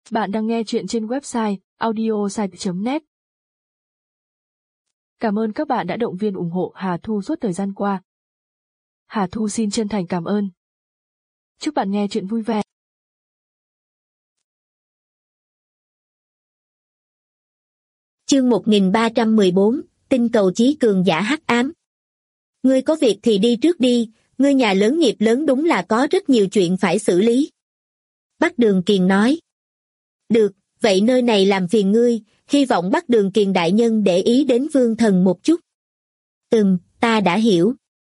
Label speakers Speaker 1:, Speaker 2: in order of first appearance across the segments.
Speaker 1: Bạn đang nghe chuyện trên website audiosite.net. Cảm ơn các bạn đã động viên ủng hộ Hà Thu suốt thời gian qua. Hà Thu xin chân thành cảm ơn. Chúc bạn nghe chuyện vui vẻ.
Speaker 2: Chương 1314, tinh cầu chí cường giả hắc ám. Ngươi có việc thì đi trước đi, ngươi nhà lớn nghiệp lớn đúng là có rất nhiều chuyện phải xử lý. Bắc Đường Kiền nói. Được, vậy nơi này làm phiền ngươi, hy vọng Bắc Đường Kiền đại nhân để ý đến Vương Thần một chút. Ta đã hiểu.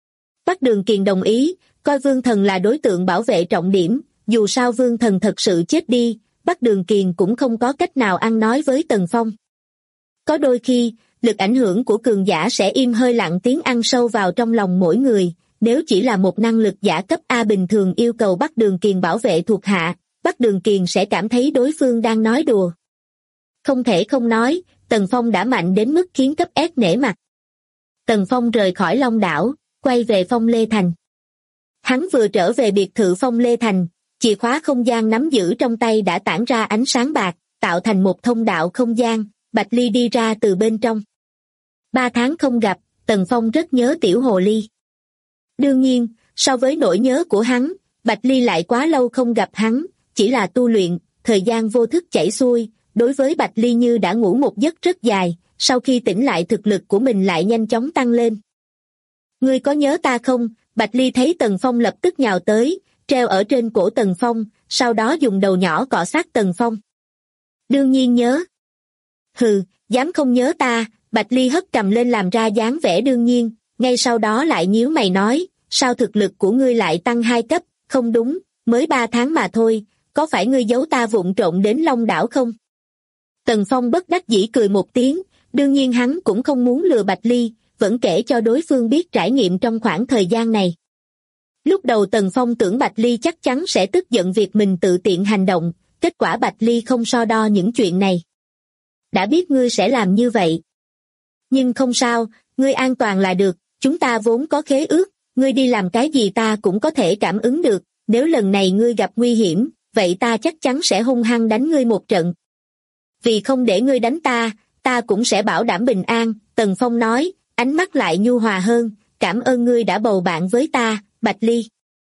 Speaker 2: Bắc Đường Kiền đồng ý, coi Vương Thần là đối tượng bảo vệ trọng điểm, dù sao Vương Thần thật sự chết đi, Bắc Đường Kiền cũng không có cách nào ăn nói với Tần Phong. Có đôi khi, lực ảnh hưởng của cường giả sẽ im hơi lặng tiếng ăn sâu vào trong lòng mỗi người, nếu chỉ là một năng lực giả cấp A bình thường yêu cầu Bắc Đường Kiền bảo vệ thuộc hạ, Bắc Đường Kiền sẽ cảm thấy đối phương đang nói đùa. Không thể không nói, Tần Phong đã mạnh đến mức khiến cấp S nể mặt. Tần Phong rời khỏi Long Đảo, quay về Phong Lê Thành. Hắn vừa trở về biệt thự Phong Lê Thành, chìa khóa không gian nắm giữ trong tay đã tản ra ánh sáng bạc, tạo thành một thông đạo không gian, Bạch Ly đi ra từ bên trong. 3 tháng không gặp, Tần Phong rất nhớ tiểu hồ ly. Đương nhiên, so với nỗi nhớ của hắn, Bạch Ly lại quá lâu không gặp hắn, chỉ là tu luyện, thời gian vô thức chảy xuôi, đối với Bạch Ly như đã ngủ một giấc rất dài, sau khi tỉnh lại thực lực của mình lại nhanh chóng tăng lên. Ngươi có nhớ ta không? Bạch Ly thấy Tần Phong lập tức nhào tới, treo ở trên cổ Tần Phong, sau đó dùng đầu nhỏ cọ sát Tần Phong. Đương nhiên nhớ. Hừ, dám không nhớ ta? Bạch Ly hất cầm lên làm ra dáng vẻ đương nhiên, ngay sau đó lại nhíu mày nói, sao thực lực của ngươi lại tăng 2 cấp, không đúng, mới 3 tháng mà thôi, có phải ngươi giấu ta vụng trộm đến Long Đảo không? Tần Phong bất đắc dĩ cười một tiếng, đương nhiên hắn cũng không muốn lừa Bạch Ly, vẫn kể cho đối phương biết trải nghiệm trong khoảng thời gian này. Lúc đầu Tần Phong tưởng Bạch Ly chắc chắn sẽ tức giận việc mình tự tiện hành động, kết quả Bạch Ly không so đo những chuyện này. Đã biết ngươi sẽ làm như vậy. Nhưng không sao, ngươi an toàn là được, chúng ta vốn có khế ước, ngươi đi làm cái gì ta cũng có thể cảm ứng được, nếu lần này ngươi gặp nguy hiểm, vậy ta chắc chắn sẽ hung hăng đánh ngươi một trận. Vì không để ngươi đánh ta cũng sẽ bảo đảm bình an, Tần Phong nói, ánh mắt lại nhu hòa hơn, cảm ơn ngươi đã bầu bạn với ta, Bạch Ly.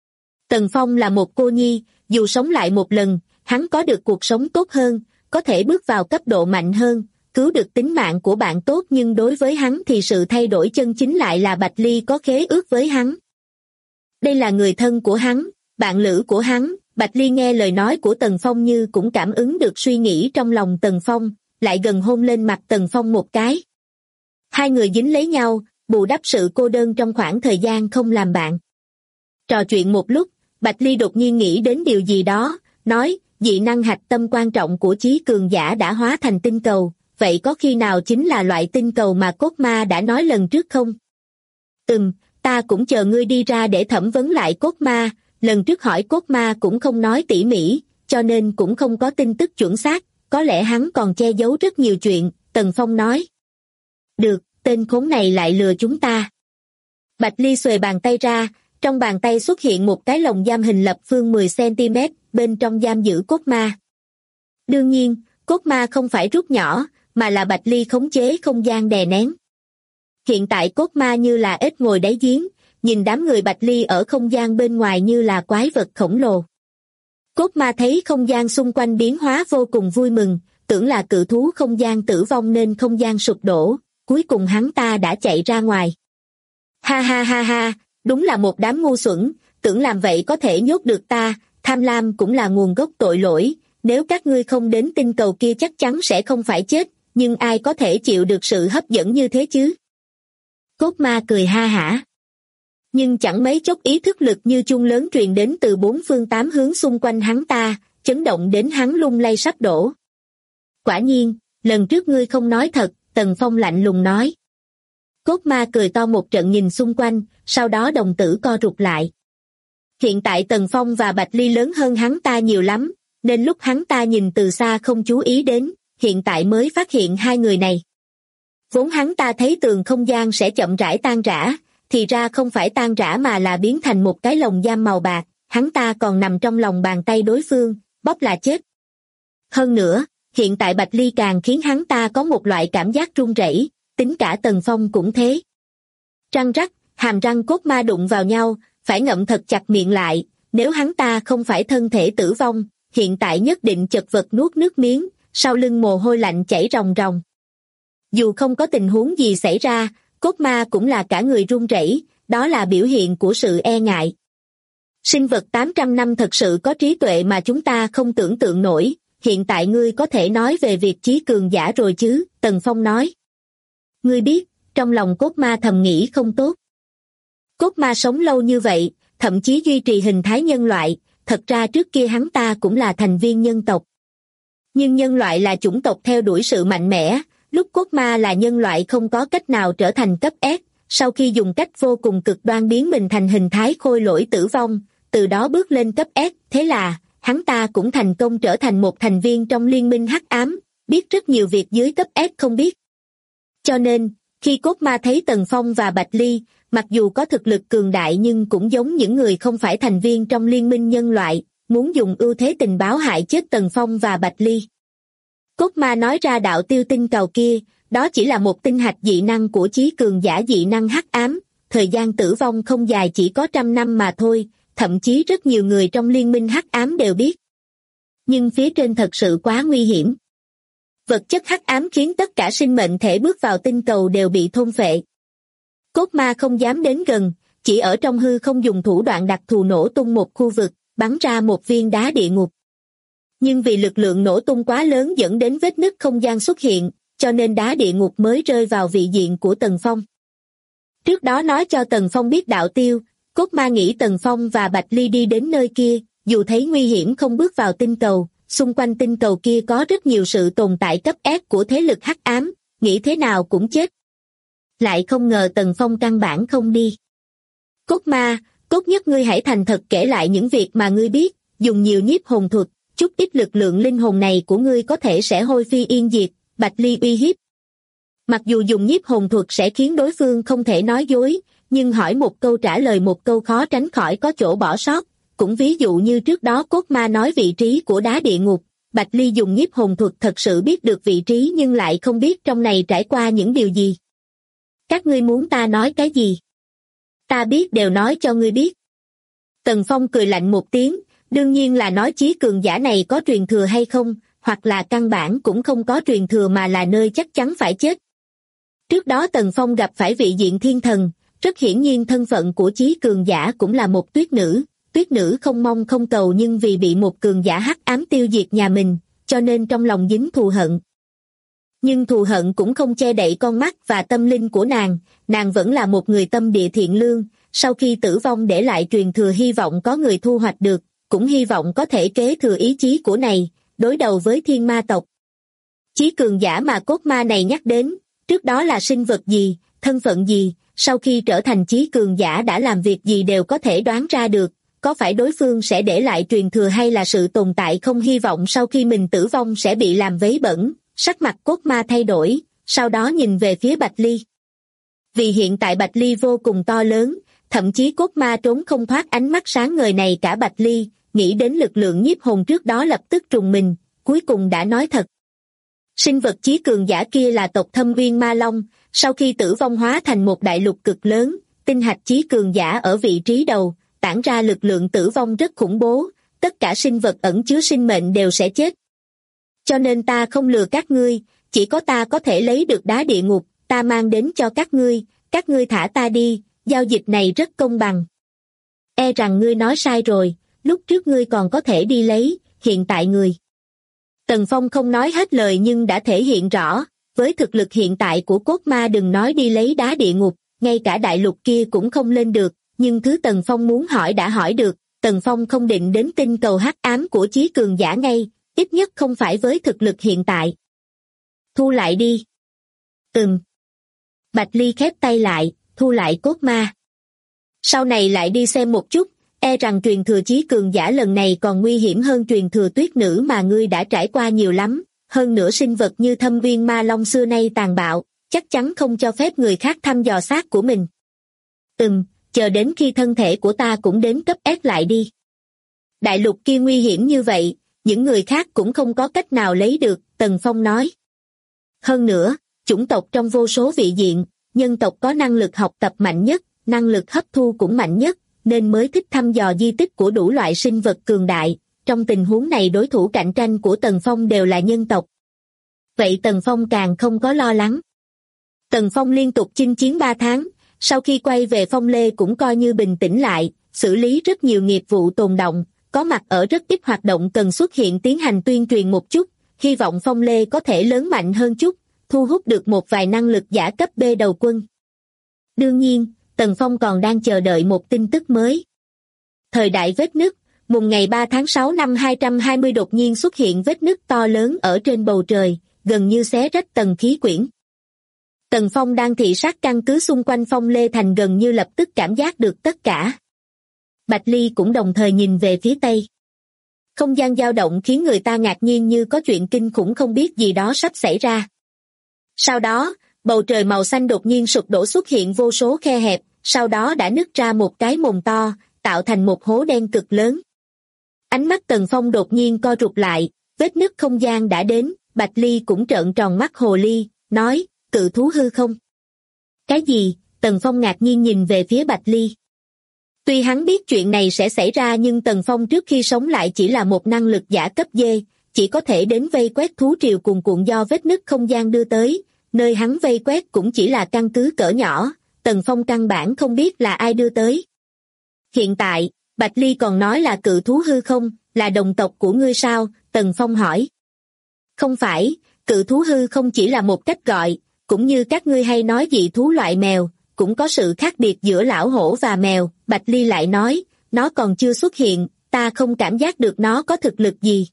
Speaker 2: Tần Phong là một cô nhi, dù sống lại một lần, hắn có được cuộc sống tốt hơn, có thể bước vào cấp độ mạnh hơn, cứu được tính mạng của bạn tốt, nhưng đối với hắn thì sự thay đổi chân chính lại là Bạch Ly có khế ước với hắn. Đây là người thân của hắn, bạn lữ của hắn. Bạch Ly nghe lời nói của Tần Phong như cũng cảm ứng được suy nghĩ trong lòng Tần Phong, lại gần hôn lên mặt Tần Phong một cái. Hai người dính lấy nhau, bù đắp sự cô đơn trong khoảng thời gian không làm bạn. Trò chuyện một lúc, Bạch Ly đột nhiên nghĩ đến điều gì đó, nói, dị năng hạch tâm quan trọng của chí cường giả đã hóa thành tinh cầu, vậy có khi nào chính là loại tinh cầu mà Cốt Ma đã nói lần trước không? Ta cũng chờ ngươi đi ra để thẩm vấn lại Cốt Ma. Lần trước hỏi Cốt Ma cũng không nói tỉ mỉ, cho nên cũng không có tin tức chuẩn xác, có lẽ hắn còn che giấu rất nhiều chuyện, Tần Phong nói. Được, tên khốn này lại lừa chúng ta. Bạch Ly xuề bàn tay ra, trong bàn tay xuất hiện một cái lồng giam hình lập phương 10 cm, bên trong giam giữ Cốt Ma. Đương nhiên, Cốt Ma không phải rút nhỏ, mà là Bạch Ly khống chế không gian đè nén. Hiện tại Cốt Ma như là ếch ngồi đáy giếng, nhìn đám người Bạch Ly ở không gian bên ngoài như là quái vật khổng lồ. Cốt Ma thấy không gian xung quanh biến hóa vô cùng vui mừng, tưởng là cự thú không gian tử vong nên không gian sụp đổ, cuối cùng hắn ta đã chạy ra ngoài. Ha ha ha ha, đúng là một đám ngu xuẩn, tưởng làm vậy có thể nhốt được ta, tham lam cũng là nguồn gốc tội lỗi, nếu các ngươi không đến tinh cầu kia chắc chắn sẽ không phải chết, nhưng ai có thể chịu được sự hấp dẫn như thế chứ? Cốt Ma cười ha hả. Nhưng chẳng mấy chốc ý thức lực như chuông lớn truyền đến từ 4 phương 8 hướng xung quanh hắn ta, chấn động đến hắn lung lay sắp đổ. Quả nhiên, lần trước ngươi không nói thật, Tần Phong lạnh lùng nói. Cốt Ma cười to một trận nhìn xung quanh, sau đó đồng tử co rụt lại. Hiện tại Tần Phong và Bạch Ly lớn hơn hắn ta nhiều lắm, nên lúc hắn ta nhìn từ xa không chú ý đến, hiện tại mới phát hiện hai người này. Vốn hắn ta thấy tường không gian sẽ chậm rãi tan rã, thì ra không phải tan rã mà là biến thành một cái lồng giam màu bạc, hắn ta còn nằm trong lòng bàn tay đối phương, bóp là chết. Hơn nữa, hiện tại Bạch Ly càng khiến hắn ta có một loại cảm giác run rẩy, tính cả Tần Phong cũng thế. Răng rắc, hàm răng cốt ma đụng vào nhau, phải ngậm thật chặt miệng lại, nếu hắn ta không phải thân thể tử vong, hiện tại nhất định chật vật nuốt nước miếng, sau lưng mồ hôi lạnh chảy ròng ròng. Dù không có tình huống gì xảy ra, cốt ma cũng là cả người run rẩy, đó là biểu hiện của sự e ngại. Sinh vật 800 năm thật sự có trí tuệ mà chúng ta không tưởng tượng nổi, hiện tại ngươi có thể nói về việc chí cường giả rồi chứ, Tần Phong nói. Ngươi biết, trong lòng cốt ma thầm nghĩ không tốt. Cốt ma sống lâu như vậy, thậm chí duy trì hình thái nhân loại, thật ra trước kia hắn ta cũng là thành viên nhân tộc. Nhưng nhân loại là chủng tộc theo đuổi sự mạnh mẽ, lúc cốt ma là nhân loại không có cách nào trở thành cấp S, sau khi dùng cách vô cùng cực đoan biến mình thành hình thái khôi lỗi tử vong, từ đó bước lên cấp S, thế là, hắn ta cũng thành công trở thành một thành viên trong liên minh hắc ám, biết rất nhiều việc dưới cấp S không biết. Cho nên, khi cốt ma thấy Tần Phong và Bạch Ly, mặc dù có thực lực cường đại nhưng cũng giống những người không phải thành viên trong liên minh nhân loại, muốn dùng ưu thế tình báo hại chết Tần Phong và Bạch Ly. Cốt ma nói ra đạo tiêu tinh cầu kia, đó chỉ là một tinh hạch dị năng của chí cường giả dị năng hắc ám, thời gian tử vong không dài chỉ có 100 năm mà thôi, thậm chí rất nhiều người trong liên minh hắc ám đều biết. Nhưng phía trên thật sự quá nguy hiểm. Vật chất hắc ám khiến tất cả sinh mệnh thể bước vào tinh cầu đều bị thôn phệ. Cốt ma không dám đến gần, chỉ ở trong hư không dùng thủ đoạn đặc thù nổ tung một khu vực, bắn ra một viên đá địa ngục. Nhưng vì lực lượng nổ tung quá lớn dẫn đến vết nứt không gian xuất hiện, cho nên đá địa ngục mới rơi vào vị diện của Tần Phong. Trước đó nói cho Tần Phong biết đạo tiêu, cốt ma nghĩ Tần Phong và Bạch Ly đi đến nơi kia, dù thấy nguy hiểm không bước vào tinh cầu, xung quanh tinh cầu kia có rất nhiều sự tồn tại cấp S của thế lực hắc ám, nghĩ thế nào cũng chết. Lại không ngờ Tần Phong căn bản không đi. Cốt ma, tốt nhất ngươi hãy thành thật kể lại những việc mà ngươi biết, dùng nhiều nhiếp hồn thuật, chút ít lực lượng linh hồn này của ngươi có thể sẽ hôi phi yên diệt, Bạch Ly uy hiếp. Mặc dù dùng nhiếp hồn thuật sẽ khiến đối phương không thể nói dối, nhưng hỏi một câu trả lời một câu khó tránh khỏi có chỗ bỏ sót, cũng ví dụ như trước đó cốt ma nói vị trí của đá địa ngục, Bạch Ly dùng nhiếp hồn thuật thật sự biết được vị trí nhưng lại không biết trong này trải qua những điều gì. Các ngươi muốn ta nói cái gì? Ta biết đều nói cho ngươi biết. Tần Phong cười lạnh một tiếng, đương nhiên là nói chí cường giả này có truyền thừa hay không, hoặc là căn bản cũng không có truyền thừa mà là nơi chắc chắn phải chết. Trước đó Tần Phong gặp phải vị diện thiên thần, rất hiển nhiên thân phận của chí cường giả cũng là một tuyết nữ không mong không cầu nhưng vì bị một cường giả hắc ám tiêu diệt nhà mình, cho nên trong lòng dính thù hận. Nhưng thù hận cũng không che đậy con mắt và tâm linh của nàng vẫn là một người tâm địa thiện lương, sau khi tử vong để lại truyền thừa hy vọng có người thu hoạch được, cũng hy vọng có thể kế thừa ý chí của này, đối đầu với thiên ma tộc. Chí cường giả mà cốt ma này nhắc đến, trước đó là sinh vật gì, thân phận gì, sau khi trở thành chí cường giả đã làm việc gì đều có thể đoán ra được, có phải đối phương sẽ để lại truyền thừa hay là sự tồn tại không hy vọng sau khi mình tử vong sẽ bị làm vấy bẩn. Sắc mặt cốt ma thay đổi, sau đó nhìn về phía Bạch Ly. Vì hiện tại Bạch Ly vô cùng to lớn, thậm chí cốt ma trốn không thoát ánh mắt sáng ngời này cả Bạch Ly, nghĩ đến lực lượng nhiếp hồn trước đó lập tức trùng mình, cuối cùng đã nói thật. Sinh vật chí cường giả kia là tộc Thâm Uyên Ma Long, sau khi tử vong hóa thành một đại lục cực lớn, tinh hạch chí cường giả ở vị trí đầu, tản ra lực lượng tử vong rất khủng bố, tất cả sinh vật ẩn chứa sinh mệnh đều sẽ chết. Cho nên ta không lừa các ngươi, chỉ có ta có thể lấy được đá địa ngục, ta mang đến cho các ngươi thả ta đi, giao dịch này rất công bằng. E rằng ngươi nói sai rồi, lúc trước ngươi còn có thể đi lấy, hiện tại người. Tần Phong không nói hết lời nhưng đã thể hiện rõ, với thực lực hiện tại của cốt ma đừng nói đi lấy đá địa ngục, ngay cả đại lục kia cũng không lên được, nhưng thứ Tần Phong muốn hỏi đã hỏi được, Tần Phong không định đến tinh cầu hắc ám của chí cường giả ngay, ít nhất không phải với thực lực hiện tại. Thu lại đi. Bạch Ly khép tay lại, thu lại cốt ma. Sau này lại đi xem một chút, e rằng truyền thừa chí cường giả lần này còn nguy hiểm hơn truyền thừa tuyết nữ mà ngươi đã trải qua nhiều lắm, hơn nữa sinh vật như Thâm Uyên Ma Long xưa nay tàn bạo, chắc chắn không cho phép người khác thăm dò xác của mình. Chờ đến khi thân thể của ta cũng đến cấp S lại đi. Đại lục kia nguy hiểm như vậy, những người khác cũng không có cách nào lấy được, Tần Phong nói. Hơn nữa, chủng tộc trong vô số vị diện, nhân tộc có năng lực học tập mạnh nhất, năng lực hấp thu cũng mạnh nhất, nên mới thích thăm dò di tích của đủ loại sinh vật cường đại. Trong tình huống này đối thủ cạnh tranh của Tần Phong đều là nhân tộc. Vậy Tần Phong càng không có lo lắng. Tần Phong liên tục chinh chiến 3 tháng, sau khi quay về Phong Lê cũng coi như bình tĩnh lại, xử lý rất nhiều nghiệp vụ tồn đọng, có mặt ở rất ít hoạt động cần xuất hiện tiến hành tuyên truyền một chút, hy vọng Phong Lê có thể lớn mạnh hơn chút, thu hút được một vài năng lực giả cấp B đầu quân. Đương nhiên, Tần Phong còn đang chờ đợi một tin tức mới. Thời đại vết nứt, mùng ngày 3 tháng 6 năm 220 đột nhiên xuất hiện vết nứt to lớn ở trên bầu trời, gần như xé rách tầng khí quyển. Tần Phong đang thị sát căn cứ xung quanh Phong Lê Thành gần như lập tức cảm giác được tất cả. Bạch Ly cũng đồng thời nhìn về phía tây. Không gian dao động khiến người ta ngạc nhiên như có chuyện kinh khủng không biết gì đó sắp xảy ra. Sau đó, bầu trời màu xanh đột nhiên sụp đổ xuất hiện vô số khe hẹp, sau đó đã nứt ra một cái mồm to, tạo thành một hố đen cực lớn. Ánh mắt Tần Phong đột nhiên co rụt lại, vết nứt không gian đã đến, Bạch Ly cũng trợn tròn mắt hồ ly, nói, cự thú hư không? Cái gì? Tần Phong ngạc nhiên nhìn về phía Bạch Ly. Tuy hắn biết chuyện này sẽ xảy ra nhưng Tần Phong trước khi sống lại chỉ là một năng lực giả cấp D, chỉ có thể đến vây quét thú triều cuồn cuộn do vết nứt không gian đưa tới, nơi hắn vây quét cũng chỉ là căn cứ cỡ nhỏ, Tần Phong căn bản không biết là ai đưa tới. Hiện tại, Bạch Ly còn nói là cự thú hư không, là đồng tộc của ngươi sao? Tần Phong hỏi. Không phải, cự thú hư không chỉ là một cách gọi, cũng như các ngươi hay nói dị thú loại mèo, cũng có sự khác biệt giữa lão hổ và mèo, Bạch Ly lại nói, nó còn chưa xuất hiện, ta không cảm giác được nó có thực lực gì.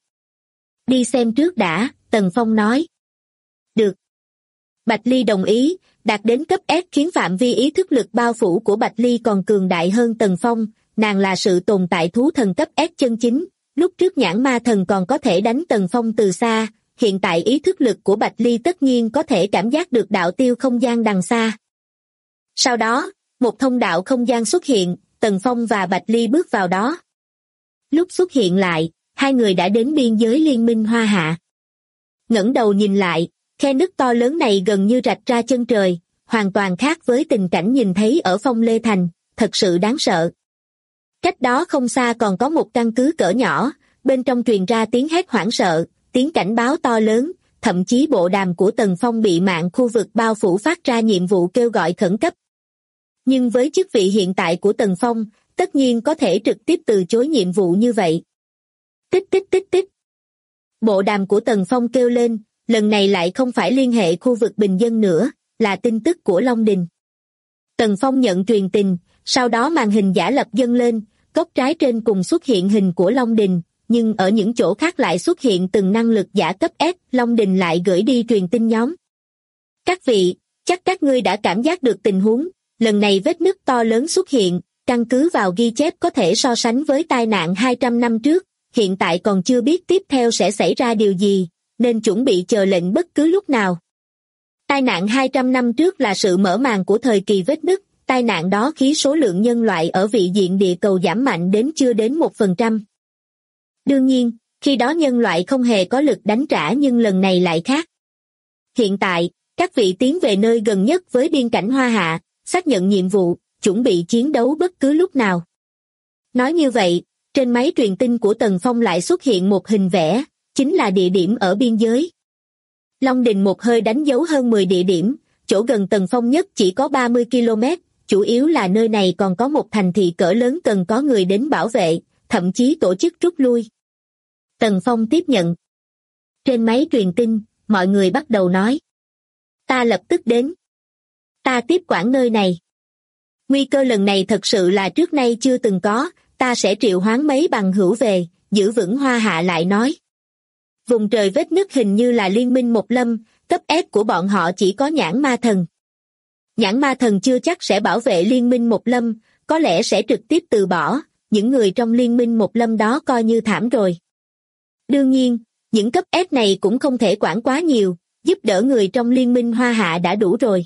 Speaker 2: Đi xem trước đã, Tần Phong nói. Được. Bạch Ly đồng ý, đạt đến cấp S khiến phạm vi ý thức lực bao phủ của Bạch Ly còn cường đại hơn Tần Phong, nàng là sự tồn tại thú thần cấp S chân chính, lúc trước nhãn ma thần còn có thể đánh Tần Phong từ xa, hiện tại ý thức lực của Bạch Ly tất nhiên có thể cảm giác được đạo tiêu không gian đằng xa. Sau đó, một thông đạo không gian xuất hiện, Tần Phong và Bạch Ly bước vào đó. Lúc xuất hiện lại, hai người đã đến biên giới liên minh Hoa Hạ. Ngẩng đầu nhìn lại, khe nứt to lớn này gần như rạch ra chân trời, hoàn toàn khác với tình cảnh nhìn thấy ở Phong Lê Thành, thật sự đáng sợ. Cách đó không xa còn có một căn cứ cỡ nhỏ, bên trong truyền ra tiếng hét hoảng sợ, tiếng cảnh báo to lớn, thậm chí bộ đàm của Tần Phong bị mạng khu vực bao phủ phát ra nhiệm vụ kêu gọi khẩn cấp. Nhưng với chức vị hiện tại của Tần Phong, tất nhiên có thể trực tiếp từ chối nhiệm vụ như vậy. Tích tích tích tích. Bộ đàm của Tần Phong kêu lên, lần này lại không phải liên hệ khu vực bình dân nữa, là tin tức của Long Đình. Tần Phong nhận truyền tình, sau đó màn hình giả lập dâng lên, góc trái trên cùng xuất hiện hình của Long Đình, nhưng ở những chỗ khác lại xuất hiện từng năng lực giả cấp S, Long Đình lại gửi đi truyền tin nhóm. Các vị, chắc các ngươi đã cảm giác được tình huống, lần này vết nứt to lớn xuất hiện, căn cứ vào ghi chép có thể so sánh với tai nạn 200 năm trước, hiện tại còn chưa biết tiếp theo sẽ xảy ra điều gì, nên chuẩn bị chờ lệnh bất cứ lúc nào. Tai nạn 200 năm trước là sự mở màn của thời kỳ vết nứt, tai nạn đó khiến số lượng nhân loại ở vị diện địa cầu giảm mạnh đến chưa đến 1%. Đương nhiên, khi đó nhân loại không hề có lực đánh trả nhưng lần này lại khác. Hiện tại, các vị tiến về nơi gần nhất với biên cảnh Hoa Hạ, xác nhận nhiệm vụ, chuẩn bị chiến đấu bất cứ lúc nào. Nói như vậy, trên máy truyền tin của Tần Phong lại xuất hiện một hình vẽ, chính là địa điểm ở biên giới. Long Đình một hơi đánh dấu hơn 10 địa điểm, chỗ gần Tần Phong nhất chỉ có 30 km, chủ yếu là nơi này còn có một thành thị cỡ lớn cần có người đến bảo vệ, thậm chí tổ chức rút lui. Tần Phong tiếp nhận. Trên máy truyền tin, mọi người bắt đầu nói. Ta lập tức đến. Ta tiếp quản nơi này. Nguy cơ lần này thật sự là trước nay chưa từng có, ta sẽ triệu hoán mấy bằng hữu về, giữ vững Hoa Hạ lại nói. Vùng trời vết nứt hình như là liên minh Một Lâm, cấp S của bọn họ chỉ có nhãn ma thần. Nhãn ma thần chưa chắc sẽ bảo vệ liên minh Một Lâm, có lẽ sẽ trực tiếp từ bỏ, những người trong liên minh Một Lâm đó coi như thảm rồi. Đương nhiên, những cấp S này cũng không thể quản quá nhiều, giúp đỡ người trong liên minh Hoa Hạ đã đủ rồi.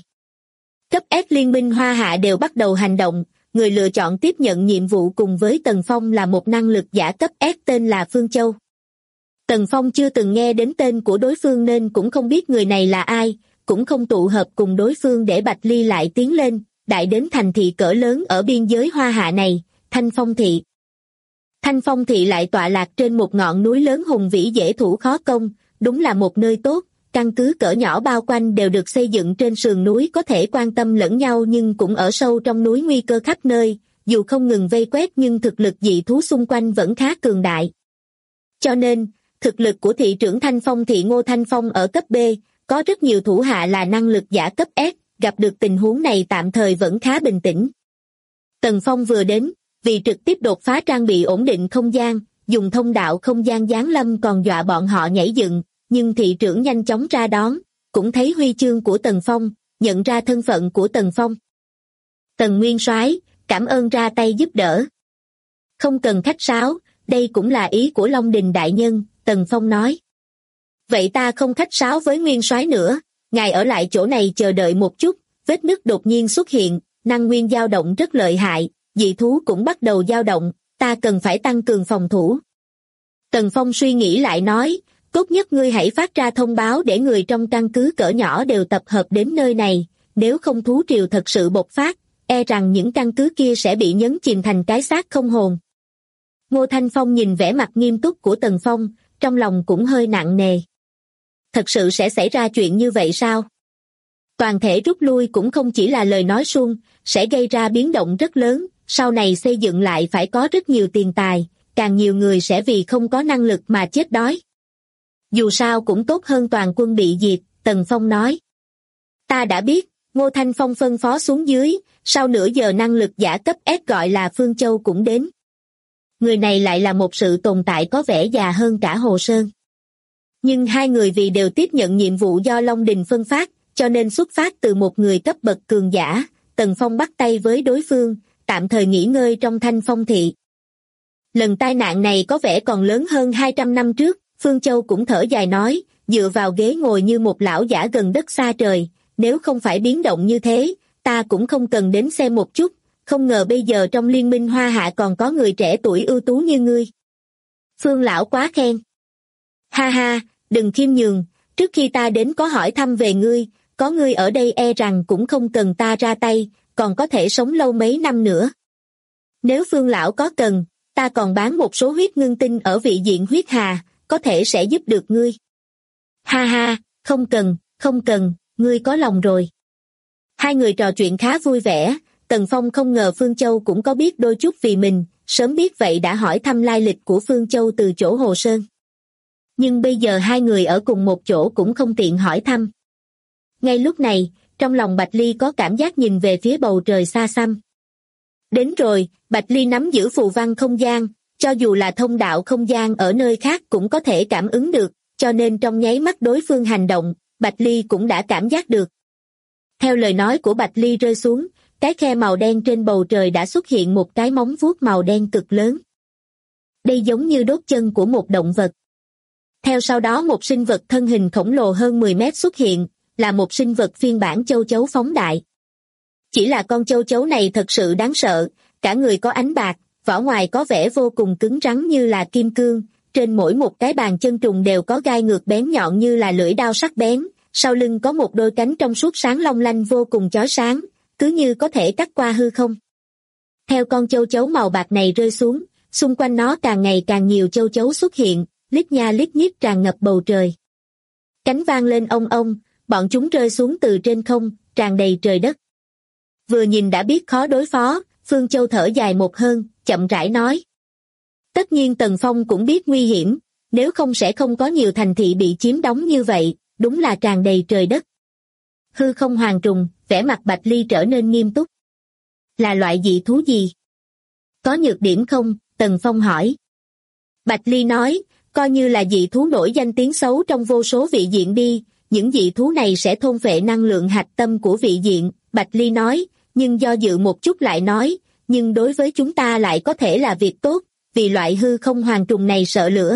Speaker 2: Cấp S liên minh Hoa Hạ đều bắt đầu hành động, người lựa chọn tiếp nhận nhiệm vụ cùng với Tần Phong là một năng lực giả cấp S tên là Phương Châu. Tần Phong chưa từng nghe đến tên của đối phương nên cũng không biết người này là ai, cũng không tụ hợp cùng đối phương để Bạch Ly lại tiến lên, đại đến thành thị cỡ lớn ở biên giới Hoa Hạ này, Thanh Phong Thị. Thanh Phong Thị lại tọa lạc trên một ngọn núi lớn hùng vĩ dễ thủ khó công, đúng là một nơi tốt, căn cứ cỡ nhỏ bao quanh đều được xây dựng trên sườn núi có thể quan tâm lẫn nhau nhưng cũng ở sâu trong núi nguy cơ khắp nơi, dù không ngừng vây quét nhưng thực lực dị thú xung quanh vẫn khá cường đại. Cho nên, thực lực của thị trưởng Thanh Phong Thị Ngô Thanh Phong ở cấp B, có rất nhiều thủ hạ là năng lực giả cấp S, gặp được tình huống này tạm thời vẫn khá bình tĩnh. Tần Phong vừa đến, vì trực tiếp đột phá trang bị ổn định không gian, dùng thông đạo không gian giáng lâm còn dọa bọn họ nhảy dựng, nhưng thị trưởng nhanh chóng ra đón, cũng thấy huy chương của Tần Phong, nhận ra thân phận của Tần Phong. Tần Nguyên Soái, cảm ơn ra tay giúp đỡ. Không cần khách sáo, đây cũng là ý của Long Đình đại nhân, Tần Phong nói. Vậy ta không khách sáo với Nguyên Soái nữa, ngài ở lại chỗ này chờ đợi một chút, vết nứt đột nhiên xuất hiện, năng nguyên dao động rất lợi hại, dị thú cũng bắt đầu dao động, ta cần phải tăng cường phòng thủ. Tần Phong suy nghĩ lại nói, tốt nhất ngươi hãy phát ra thông báo để người trong căn cứ cỡ nhỏ đều tập hợp đến nơi này, nếu không thú triều thật sự bộc phát, e rằng những căn cứ kia sẽ bị nhấn chìm thành cái xác không hồn. Ngô Thanh Phong nhìn vẻ mặt nghiêm túc của Tần Phong, trong lòng cũng hơi nặng nề. Thật sự sẽ xảy ra chuyện như vậy sao? Toàn thể rút lui cũng không chỉ là lời nói suông, sẽ gây ra biến động rất lớn, sau này xây dựng lại phải có rất nhiều tiền tài, càng nhiều người sẽ vì không có năng lực mà chết đói. Dù sao cũng tốt hơn toàn quân bị diệt, Tần Phong nói. Ta đã biết, Ngô Thanh Phong phân phó xuống dưới, sau nửa giờ năng lực giả cấp S gọi là Phương Châu cũng đến. Người này lại là một sự tồn tại có vẻ già hơn cả Hồ Sơn. Nhưng hai người vì đều tiếp nhận nhiệm vụ do Long Đình phân phát, cho nên xuất phát từ một người cấp bậc cường giả, Tần Phong bắt tay với đối phương, tạm thời nghỉ ngơi trong Thanh Phong Thị. Lần tai nạn này có vẻ còn lớn hơn 200 năm trước, Phương Châu cũng thở dài nói, dựa vào ghế ngồi như một lão giả gần đất xa trời, nếu không phải biến động như thế, ta cũng không cần đến xem một chút, không ngờ bây giờ trong liên minh Hoa Hạ còn có người trẻ tuổi ưu tú như ngươi. Phương lão quá khen. Ha ha, đừng khiêm nhường, trước khi ta đến có hỏi thăm về ngươi, có ngươi ở đây e rằng cũng không cần ta ra tay, còn có thể sống lâu mấy năm nữa. Nếu Phương lão có cần, ta còn bán một số huyết ngưng tinh ở vị diện huyết hà, có thể sẽ giúp được ngươi. Ha ha, không cần, ngươi có lòng rồi. Hai người trò chuyện khá vui vẻ, Tần Phong không ngờ Phương Châu cũng có biết đôi chút vì mình, sớm biết vậy đã hỏi thăm lai lịch của Phương Châu từ chỗ Hồ Sơn. Nhưng bây giờ hai người ở cùng một chỗ cũng không tiện hỏi thăm. Ngay lúc này, trong lòng Bạch Ly có cảm giác nhìn về phía bầu trời xa xăm. Đến rồi, Bạch Ly nắm giữ phù văn không gian, cho dù là thông đạo không gian ở nơi khác cũng có thể cảm ứng được, cho nên trong nháy mắt đối phương hành động, Bạch Ly cũng đã cảm giác được. Theo lời nói của Bạch Ly rơi xuống, cái khe màu đen trên bầu trời đã xuất hiện một cái móng vuốt màu đen cực lớn. Đây giống như đốt chân của một động vật. Theo sau đó một sinh vật thân hình khổng lồ hơn 10 mét xuất hiện, là một sinh vật phiên bản châu chấu phóng đại. Chỉ là con châu chấu này thật sự đáng sợ, cả người có ánh bạc, vỏ ngoài có vẻ vô cùng cứng rắn như là kim cương, trên mỗi một cái bàn chân trùng đều có gai ngược bén nhọn như là lưỡi đao sắc bén, sau lưng có một đôi cánh trong suốt sáng long lanh vô cùng chói sáng, cứ như có thể cắt qua hư không. Theo con châu chấu màu bạc này rơi xuống, xung quanh nó càng ngày càng nhiều châu chấu xuất hiện, lít nha lít nhít tràn ngập bầu trời. Cánh vang lên ong ong, bọn chúng rơi xuống từ trên không, tràn đầy trời đất. Vừa nhìn đã biết khó đối phó, Phương Châu thở dài một hơi, chậm rãi nói. Tất nhiên Tần Phong cũng biết nguy hiểm, nếu không sẽ không có nhiều thành thị bị chiếm đóng như vậy, đúng là tràn đầy trời đất. Hư không hoàng trùng, vẻ mặt Bạch Ly trở nên nghiêm túc. Là loại dị thú gì? Có nhược điểm không? Tần Phong hỏi. Bạch Ly nói, coi như là dị thú nổi danh tiếng xấu trong vô số vị diện đi, những dị thú này sẽ thôn phệ năng lượng hạch tâm của vị diện, Bạch Ly nói, nhưng do dự một chút lại nói, nhưng đối với chúng ta lại có thể là việc tốt, vì loại hư không hoàng trùng này sợ lửa.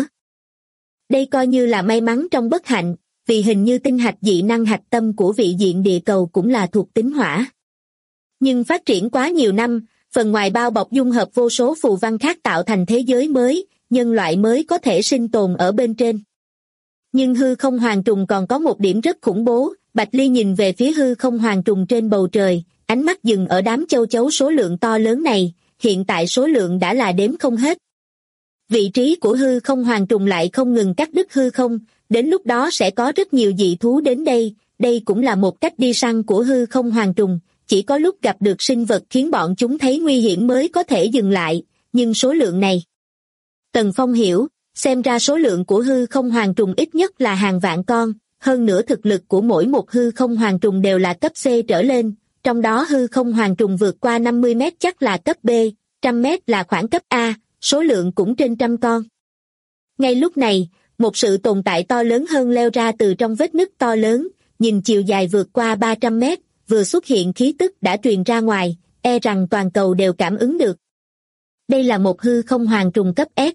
Speaker 2: Đây coi như là may mắn trong bất hạnh, vì hình như tinh hạch dị năng hạch tâm của vị diện địa cầu cũng là thuộc tính hỏa. Nhưng phát triển quá nhiều năm, phần ngoài bao bọc dung hợp vô số phù văn khác tạo thành thế giới mới, nhân loại mới có thể sinh tồn ở bên trên. Nhưng hư không hoàng trùng còn có một điểm rất khủng bố. Bạch Ly nhìn về phía hư không hoàng trùng trên bầu trời, ánh mắt dừng ở đám châu chấu số lượng to lớn này, hiện tại số lượng đã là đếm không hết. Vị trí của hư không hoàng trùng lại không ngừng cắt đứt hư không, đến lúc đó sẽ có rất nhiều dị thú đến đây, đây cũng là một cách đi săn của hư không hoàng trùng, chỉ có lúc gặp được sinh vật khiến bọn chúng thấy nguy hiểm mới có thể dừng lại, nhưng số lượng này. Tần Phong hiểu, xem ra số lượng của hư không hoàng trùng ít nhất là hàng vạn con, hơn nữa thực lực của mỗi một hư không hoàng trùng đều là cấp C trở lên, trong đó hư không hoàng trùng vượt qua 50 mét chắc là cấp B, 100 mét là khoảng cấp A, số lượng cũng trên 100 con. Ngay lúc này, một sự tồn tại to lớn hơn leo ra từ trong vết nứt to lớn, nhìn chiều dài vượt qua 300 mét, vừa xuất hiện khí tức đã truyền ra ngoài, e rằng toàn cầu đều cảm ứng được. Đây là một hư không hoàng trùng cấp S.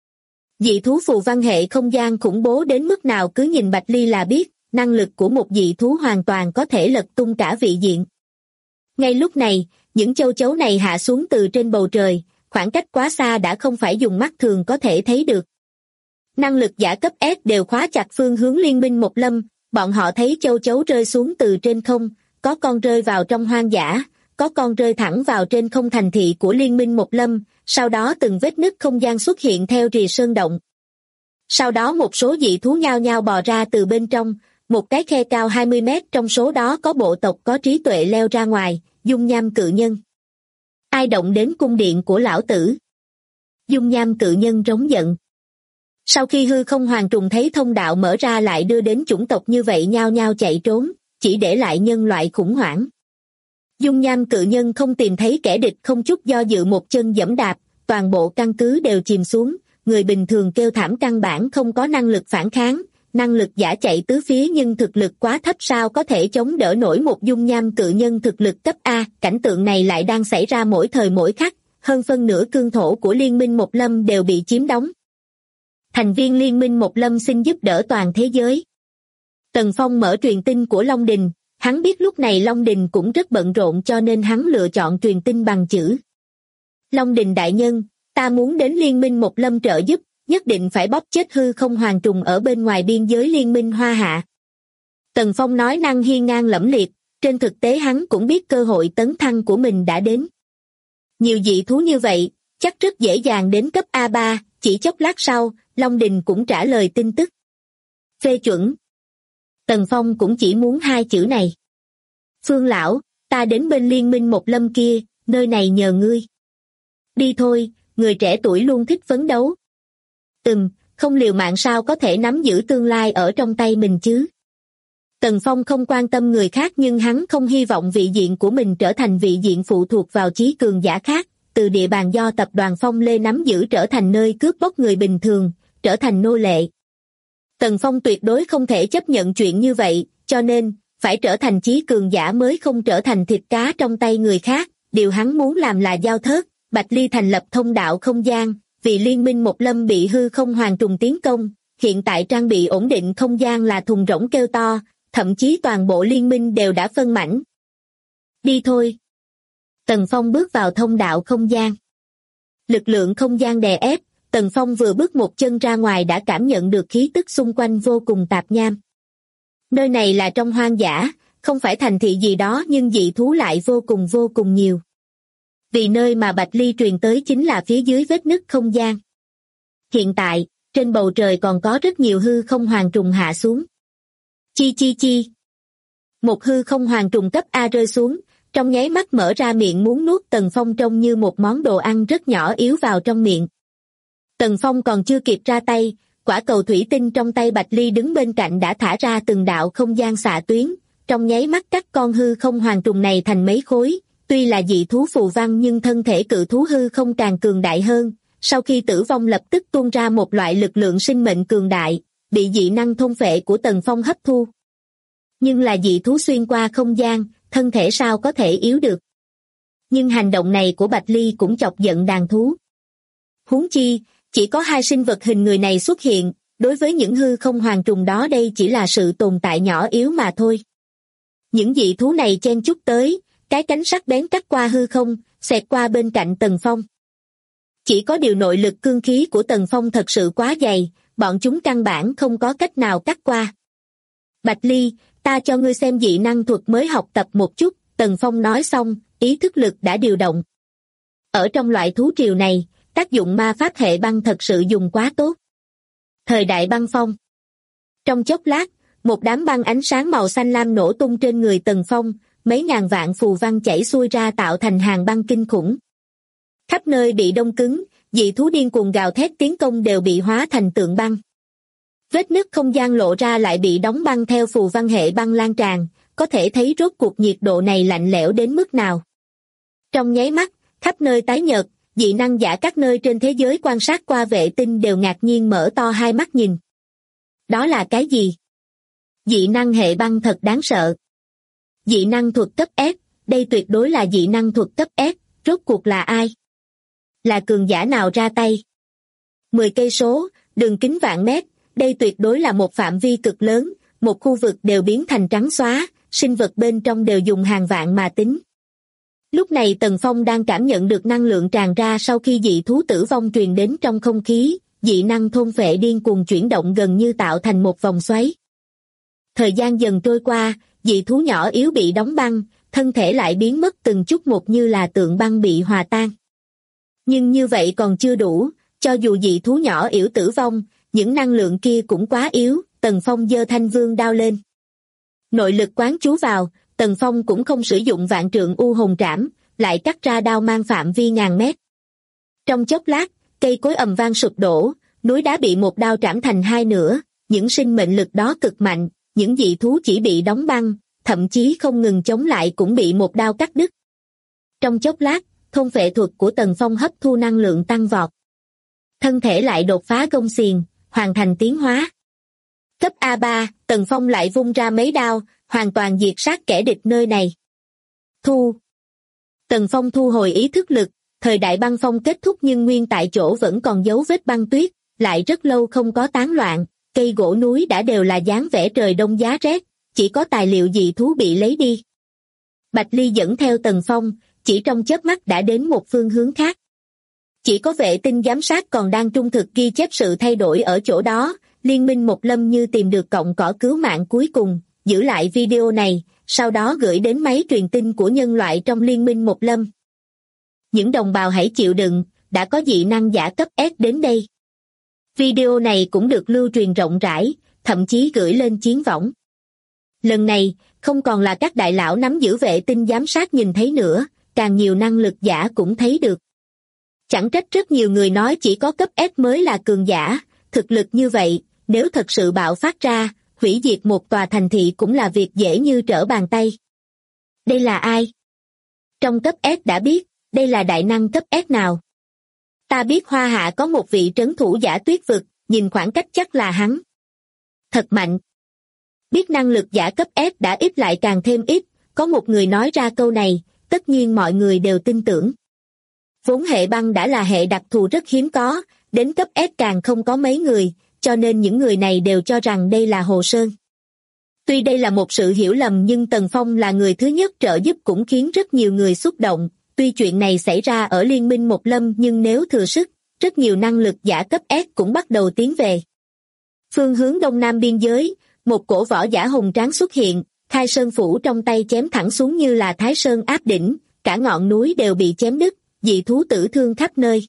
Speaker 2: Dị thú phù văn hệ không gian khủng bố đến mức nào cứ nhìn Bạch Ly là biết, năng lực của một dị thú hoàn toàn có thể lật tung cả vị diện. Ngay lúc này, những châu chấu này hạ xuống từ trên bầu trời, khoảng cách quá xa đã không phải dùng mắt thường có thể thấy được. Năng lực giả cấp S đều khóa chặt phương hướng Liên minh Một Lâm, bọn họ thấy châu chấu rơi xuống từ trên không, có con rơi vào trong hoang dã, có con rơi thẳng vào trên không thành thị của Liên minh Một Lâm, sau đó từng vết nứt không gian xuất hiện theo rìa sơn động. Sau đó một số dị thú nhao nhao bò ra từ bên trong, một cái khe cao 20 mét trong số đó có bộ tộc có trí tuệ leo ra ngoài, dung nham cự nhân. Ai động đến cung điện của lão tử? Dung nham cự nhân rống giận. Sau khi hư không hoàng trùng thấy thông đạo mở ra lại đưa đến chủng tộc như vậy nhao nhao chạy trốn, chỉ để lại nhân loại khủng hoảng. Dung nham cự nhân không tìm thấy kẻ địch không chút do dự một chân giẫm đạp, toàn bộ căn cứ đều chìm xuống, người bình thường kêu thảm căn bản không có năng lực phản kháng, năng lực giả chạy tứ phía nhưng thực lực quá thấp sao có thể chống đỡ nổi một dung nham cự nhân thực lực cấp A, cảnh tượng này lại đang xảy ra mỗi thời mỗi khắc, hơn phân nửa cương thổ của Liên minh Một Lâm đều bị chiếm đóng. Thành viên Liên minh Một Lâm xin giúp đỡ toàn thế giới. Tần Phong mở truyền tin của Long Đình, hắn biết lúc này Long Đình cũng rất bận rộn cho nên hắn lựa chọn truyền tin bằng chữ. Long Đình đại nhân, ta muốn đến Liên minh Một Lâm trợ giúp, nhất định phải bóp chết hư không hoàng trùng ở bên ngoài biên giới Liên minh Hoa Hạ. Tần Phong nói năng hiên ngang lẫm liệt, trên thực tế hắn cũng biết cơ hội tấn thăng của mình đã đến. Nhiều dị thú như vậy, chắc rất dễ dàng đến cấp A3, chỉ chốc lát sau, Long Đình cũng trả lời tin tức. Phê chuẩn. Tần Phong cũng chỉ muốn hai chữ này. Phương lão, ta đến bên Liên minh Một Lâm kia, nơi này nhờ ngươi. Đi thôi, người trẻ tuổi luôn thích phấn đấu. Không liều mạng sao có thể nắm giữ tương lai ở trong tay mình chứ. Tần Phong không quan tâm người khác nhưng hắn không hy vọng vị diện của mình trở thành vị diện phụ thuộc vào chí cường giả khác, từ địa bàn do tập đoàn Phong Lê nắm giữ trở thành nơi cướp bóc người bình thường, trở thành nô lệ. Tần Phong tuyệt đối không thể chấp nhận chuyện như vậy, cho nên, phải trở thành chí cường giả mới không trở thành thịt cá trong tay người khác, điều hắn muốn làm là giao thớt, Bạch Ly thành lập thông đạo không gian, vì Liên minh Một Lâm bị hư không hoàng trùng tiến công, hiện tại trang bị ổn định không gian là thùng rỗng kêu to, thậm chí toàn bộ liên minh đều đã phân mảnh. Đi thôi. Tần Phong bước vào thông đạo không gian. Lực lượng không gian đè ép, Tần Phong vừa bước một chân ra ngoài đã cảm nhận được khí tức xung quanh vô cùng tạp nham. Nơi này là trong hoang dã, không phải thành thị gì đó nhưng dị thú lại vô cùng nhiều. Vì nơi mà Bạch Ly truyền tới chính là phía dưới vết nứt không gian. Hiện tại, trên bầu trời còn có rất nhiều hư không hoàng trùng hạ xuống. Chi. Một hư không hoàng trùng cấp A rơi xuống, trong nháy mắt mở ra miệng muốn nuốt Tần Phong trông như một món đồ ăn rất nhỏ yếu vào trong miệng. Tần Phong còn chưa kịp ra tay, quả cầu thủy tinh trong tay Bạch Ly đứng bên cạnh đã thả ra từng đạo không gian xạ tuyến, trong nháy mắt cắt con hư không hoàng trùng này thành mấy khối, tuy là dị thú phù văn nhưng thân thể cự thú hư không càng cường đại hơn, sau khi tử vong lập tức tuôn ra một loại lực lượng sinh mệnh cường đại, bị dị năng thôn phệ của Tần Phong hấp thu. Nhưng là dị thú xuyên qua không gian, thân thể sao có thể yếu được. Nhưng hành động này của Bạch Ly cũng chọc giận đàn thú. Huống chi, chỉ có hai sinh vật hình người này xuất hiện, đối với những hư không hoàng trùng đó đây chỉ là sự tồn tại nhỏ yếu mà thôi. Những dị thú này chen chúc tới, cái cánh sắc bén cắt qua hư không, xẹt qua bên cạnh Tần Phong. Chỉ có điều nội lực cương khí của Tần Phong thật sự quá dày, bọn chúng căn bản không có cách nào cắt qua. Bạch Ly, ta cho ngươi xem dị năng thuật mới học tập một chút, Tần Phong nói xong, ý thức lực đã điều động. Ở trong loại thú triều này, tác dụng ma pháp hệ băng thật sự dùng quá tốt. Thời đại băng phong. Trong chốc lát, một đám băng ánh sáng màu xanh lam nổ tung trên người Tần Phong, mấy ngàn vạn phù văn chảy xuôi ra tạo thành hàng băng kinh khủng. Khắp nơi bị đông cứng, dị thú điên cuồng gào thét tiến công đều bị hóa thành tượng băng. Vết nứt không gian lộ ra lại bị đóng băng theo phù văn hệ băng lan tràn, có thể thấy rốt cuộc nhiệt độ này lạnh lẽo đến mức nào. Trong nháy mắt, khắp nơi tái nhợt, dị năng giả các nơi trên thế giới quan sát qua vệ tinh đều ngạc nhiên mở to hai mắt nhìn. Đó là cái gì? Dị năng hệ băng thật đáng sợ. Dị năng thuật cấp S, đây tuyệt đối là dị năng thuật cấp S, rốt cuộc là ai? Là cường giả nào ra tay? 10 cây số, đường kính vạn mét, đây tuyệt đối là một phạm vi cực lớn, một khu vực đều biến thành trắng xóa, sinh vật bên trong đều dùng hàng vạn mà tính. Lúc này Tần Phong đang cảm nhận được năng lượng tràn ra sau khi dị thú tử vong truyền đến trong không khí, dị năng thôn phệ điên cuồng chuyển động gần như tạo thành một vòng xoáy. Thời gian dần trôi qua, dị thú nhỏ yếu bị đóng băng, thân thể lại biến mất từng chút một như là tượng băng bị hòa tan. Nhưng như vậy còn chưa đủ, cho dù dị thú nhỏ yếu tử vong, những năng lượng kia cũng quá yếu, Tần Phong giơ thanh vương đao lên. Nội lực quán chú vào, Tần Phong cũng không sử dụng vạn trượng u hồn trảm, lại cắt ra đao mang phạm vi ngàn mét. Trong chốc lát, cây cối ầm vang sụp đổ, núi đá bị một đao trảm thành hai nửa, những sinh mệnh lực đó cực mạnh, những dị thú chỉ bị đóng băng, thậm chí không ngừng chống lại cũng bị một đao cắt đứt. Trong chốc lát, thôn phệ thuật của Tần Phong hấp thu năng lượng tăng vọt. Thân thể lại đột phá gông xiềng, hoàn thành tiến hóa. Cấp A3, Tần Phong lại vung ra mấy đao, hoàn toàn diệt sát kẻ địch nơi này. Tần Phong thu hồi ý thức lực, thời đại băng phong kết thúc nhưng nguyên tại chỗ vẫn còn dấu vết băng tuyết, lại rất lâu không có tán loạn, cây gỗ núi đã đều là dáng vẻ trời đông giá rét, chỉ có tài liệu dị thú bị lấy đi. Bạch Ly dẫn theo Tần Phong, chỉ trong chớp mắt đã đến một phương hướng khác. Chỉ có vệ tinh giám sát còn đang trung thực ghi chép sự thay đổi ở chỗ đó, Liên minh Một Lâm như tìm được cọng cỏ cứu mạng cuối cùng, giữ lại video này, sau đó gửi đến máy truyền tin của nhân loại trong Liên minh Một Lâm. Những đồng bào hãy chịu đựng, đã có dị năng giả cấp S đến đây. Video này cũng được lưu truyền rộng rãi, thậm chí gửi lên chiến võng. Lần này, không còn là các đại lão nắm giữ vệ tinh giám sát nhìn thấy nữa, càng nhiều năng lực giả cũng thấy được. Chẳng trách rất nhiều người nói chỉ có cấp S mới là cường giả, thực lực như vậy, nếu thật sự bạo phát ra, hủy diệt một tòa thành thị cũng là việc dễ như trở bàn tay. Đây là ai? Trong cấp S đã biết, đây là đại năng cấp S nào? Ta biết Hoa Hạ có một vị trấn thủ giả tuyết vực, nhìn khoảng cách chắc là hắn. Thật mạnh. Biết năng lực giả cấp S đã ít lại càng thêm ít, có một người nói ra câu này, tất nhiên mọi người đều tin tưởng. Vốn hệ băng đã là hệ đặc thù rất hiếm có, đến cấp S càng không có mấy người, cho nên những người này đều cho rằng đây là Hồ Sơn. Tuy đây là một sự hiểu lầm nhưng Tần Phong là người thứ nhất trợ giúp cũng khiến rất nhiều người xúc động. Tuy chuyện này xảy ra ở Liên minh Một Lâm nhưng nếu thừa sức, rất nhiều năng lực giả cấp S cũng bắt đầu tiến về. Phương hướng đông nam biên giới, một cổ võ giả hùng tráng xuất hiện, khai sơn phủ trong tay chém thẳng xuống như là Thái Sơn áp đỉnh, cả ngọn núi đều bị chém đứt, dị thú tử thương khắp nơi.